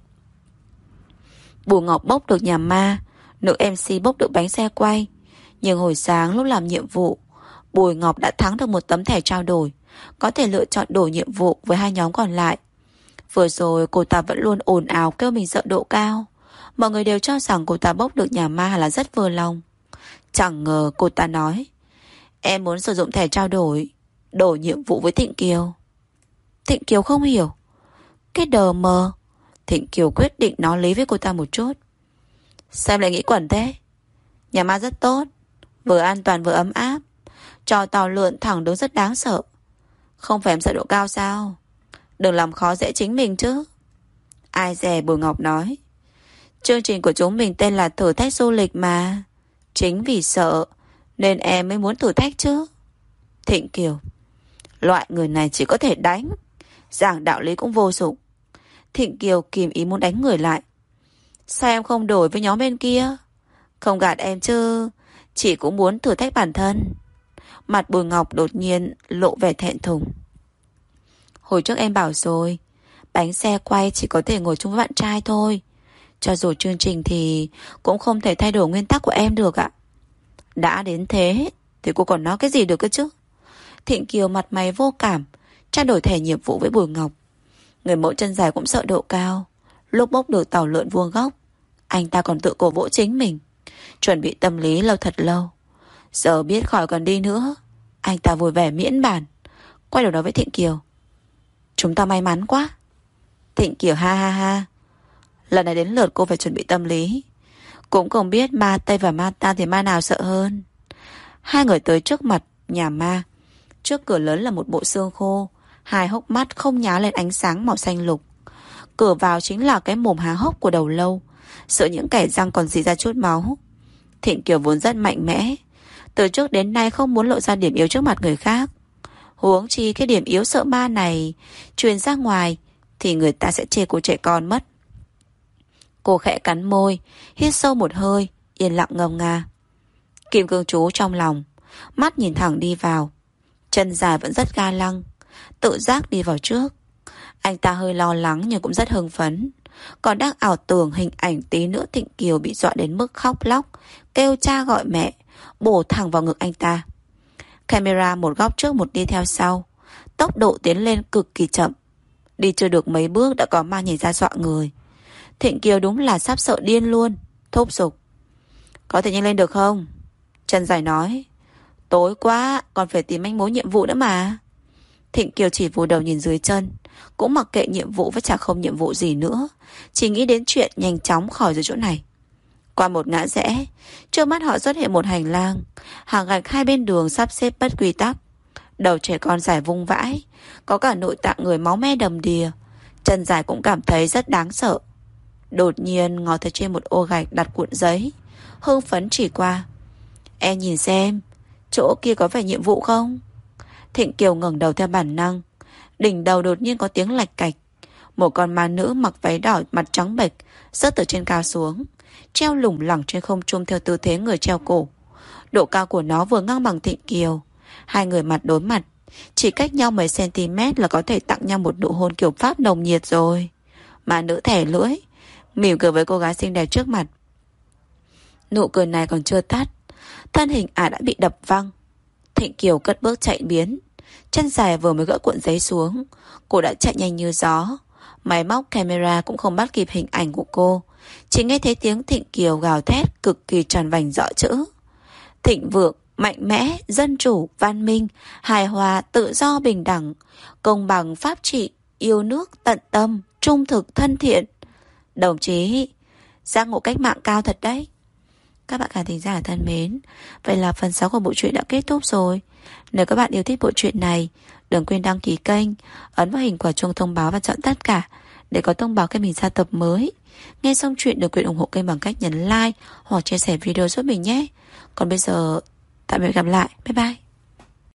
Bùi Ngọc bốc được nhà ma, nữ em xê bốc được bánh xe quay. Nhưng hồi sáng lúc làm nhiệm vụ, Bùi Ngọc đã thắng được một tấm thẻ trao đổi, có thể lựa chọn đổi nhiệm vụ với hai nhóm còn lại. Vừa rồi cô ta vẫn luôn ồn ào kêu mình sợ độ cao. Mọi người đều cho rằng cô ta bốc được nhà ma là rất vừa lòng. Chẳng ngờ cô ta nói: Em muốn sử dụng thẻ trao đổi, đổi nhiệm vụ với Thịnh Kiều. Thịnh Kiều không hiểu. Cái đờ mờ. Thịnh Kiều quyết định nói lý với cô ta một chút. Sao em lại nghĩ quẩn thế? Nhà ma rất tốt, vừa an toàn vừa ấm áp. Trò tàu lượn thẳng đứng rất đáng sợ. Không phải em sợ độ cao sao? Đừng làm khó dễ chính mình chứ. Ai dè, Bùi Ngọc nói: Chương trình của chúng mình tên là thử thách du lịch mà. Chính vì sợ nên em mới muốn thử thách chứ. Thịnh Kiều: Loại người này chỉ có thể đánh, giảng đạo lý cũng vô dụng. Thịnh Kiều kìm ý muốn đánh người lại. Sao em không đổi với nhóm bên kia? Không gạt em chứ, chị cũng muốn thử thách bản thân. Mặt Bùi Ngọc đột nhiên lộ vẻ thẹn thùng. Hồi trước em bảo rồi, bánh xe quay chỉ có thể ngồi chung với bạn trai thôi. Cho dù chương trình thì cũng không thể thay đổi nguyên tắc của em được ạ. Đã đến thế thì cô còn nói cái gì được cơ chứ? Thịnh Kiều mặt mày vô cảm, trao đổi thẻ nhiệm vụ với Bùi Ngọc. Người mẫu chân dài cũng sợ độ cao. Lúc bốc được tàu lượn vuông góc, anh ta còn tự cổ vũ chính mình, chuẩn bị tâm lý lâu thật lâu. Giờ biết khỏi còn đi nữa, anh ta vui vẻ miễn bàn, quay đầu nói với Thịnh Kiều: Chúng ta may mắn quá. Thịnh Kiều ha ha ha. Lần này đến lượt cô phải chuẩn bị tâm lý. Cũng không biết ma Tây và ma Ta thì ma nào sợ hơn. Hai người tới trước mặt nhà ma. Trước cửa lớn là một bộ xương khô, hai hốc mắt không nhá lên ánh sáng màu xanh lục. Cửa vào chính là cái mồm há hốc của đầu lâu, sợ những kẻ răng còn rỉ ra chút máu. Thịnh Kiều vốn rất mạnh mẽ, từ trước đến nay không muốn lộ ra điểm yếu trước mặt người khác. Huống chi cái điểm yếu sợ ma này truyền ra ngoài thì người ta sẽ chê cô trẻ con mất. Cô khẽ cắn môi, hít sâu một hơi, yên lặng ngâm nga. Kim Cương chú trong lòng, mắt nhìn thẳng đi vào. Chân dài vẫn rất ga lăng, tự giác đi vào trước. Anh ta hơi lo lắng nhưng cũng rất hưng phấn, còn đang ảo tưởng hình ảnh tí nữa Thịnh Kiều bị dọa đến mức khóc lóc, kêu cha gọi mẹ, bổ thẳng vào ngực anh ta. Camera một góc trước một đi theo sau, tốc độ tiến lên cực kỳ chậm. Đi chưa được mấy bước đã có ma nhảy ra dọa người. Thịnh Kiều đúng là sắp sợ điên luôn, thúc giục: Có thể nhanh lên được không? Chân dài nói: Tối quá, còn phải tìm manh mối nhiệm vụ nữa mà. Thịnh Kiều chỉ vùi đầu nhìn dưới chân, cũng mặc kệ nhiệm vụ với chả không nhiệm vụ gì nữa, chỉ nghĩ đến chuyện nhanh chóng khỏi dưới chỗ này. Qua một ngã rẽ, trước mắt họ xuất hiện một hành lang, hàng gạch hai bên đường sắp xếp bất quy tắc. Đầu trẻ con dài vung vãi, có cả nội tạng người máu me đầm đìa. Chân dài cũng cảm thấy rất đáng sợ. Đột nhiên ngó thấy trên một ô gạch đặt cuộn giấy, hưng phấn chỉ qua. Em nhìn xem, chỗ kia có phải nhiệm vụ không? Thịnh Kiều ngẩng đầu theo bản năng. Đỉnh đầu đột nhiên có tiếng lạch cạch. Một con ma nữ mặc váy đỏ mặt trắng bệch rớt từ trên cao xuống, treo lủng lẳng trên không trung theo tư thế người treo cổ. Độ cao của nó vừa ngang bằng Thịnh Kiều. Hai người mặt đối mặt, chỉ cách nhau mấy cm là có thể tặng nhau một nụ hôn kiểu Pháp nồng nhiệt rồi. Ma nữ thẻ lưỡi, mỉm cười với cô gái xinh đẹp trước mặt. Nụ cười này còn chưa tắt, thân hình ả đã bị đập văng. Thịnh Kiều cất bước chạy biến. Chân dài vừa mới gỡ cuộn giấy xuống, cô đã chạy nhanh như gió. Máy móc camera cũng không bắt kịp hình ảnh của cô, chỉ nghe thấy tiếng Thịnh Kiều gào thét cực kỳ tròn vành rõ chữ: thịnh vượng, mạnh mẽ, dân chủ, văn minh, hài hòa, tự do, bình đẳng, công bằng, pháp trị, yêu nước, tận tâm, trung thực, thân thiện. Đồng chí, giác ngộ cách mạng cao thật đấy. Các bạn khán thính giả thân mến, vậy là phần sáu của bộ truyện đã kết thúc rồi. Nếu các bạn yêu thích bộ truyện này, đừng quên đăng ký kênh, ấn vào hình quả chuông thông báo và chọn tất cả để có thông báo khi mình ra tập mới. Nghe xong chuyện đừng quên ủng hộ kênh bằng cách nhấn like hoặc chia sẻ video giúp mình nhé. Còn bây giờ, tạm biệt, gặp lại, bye bye.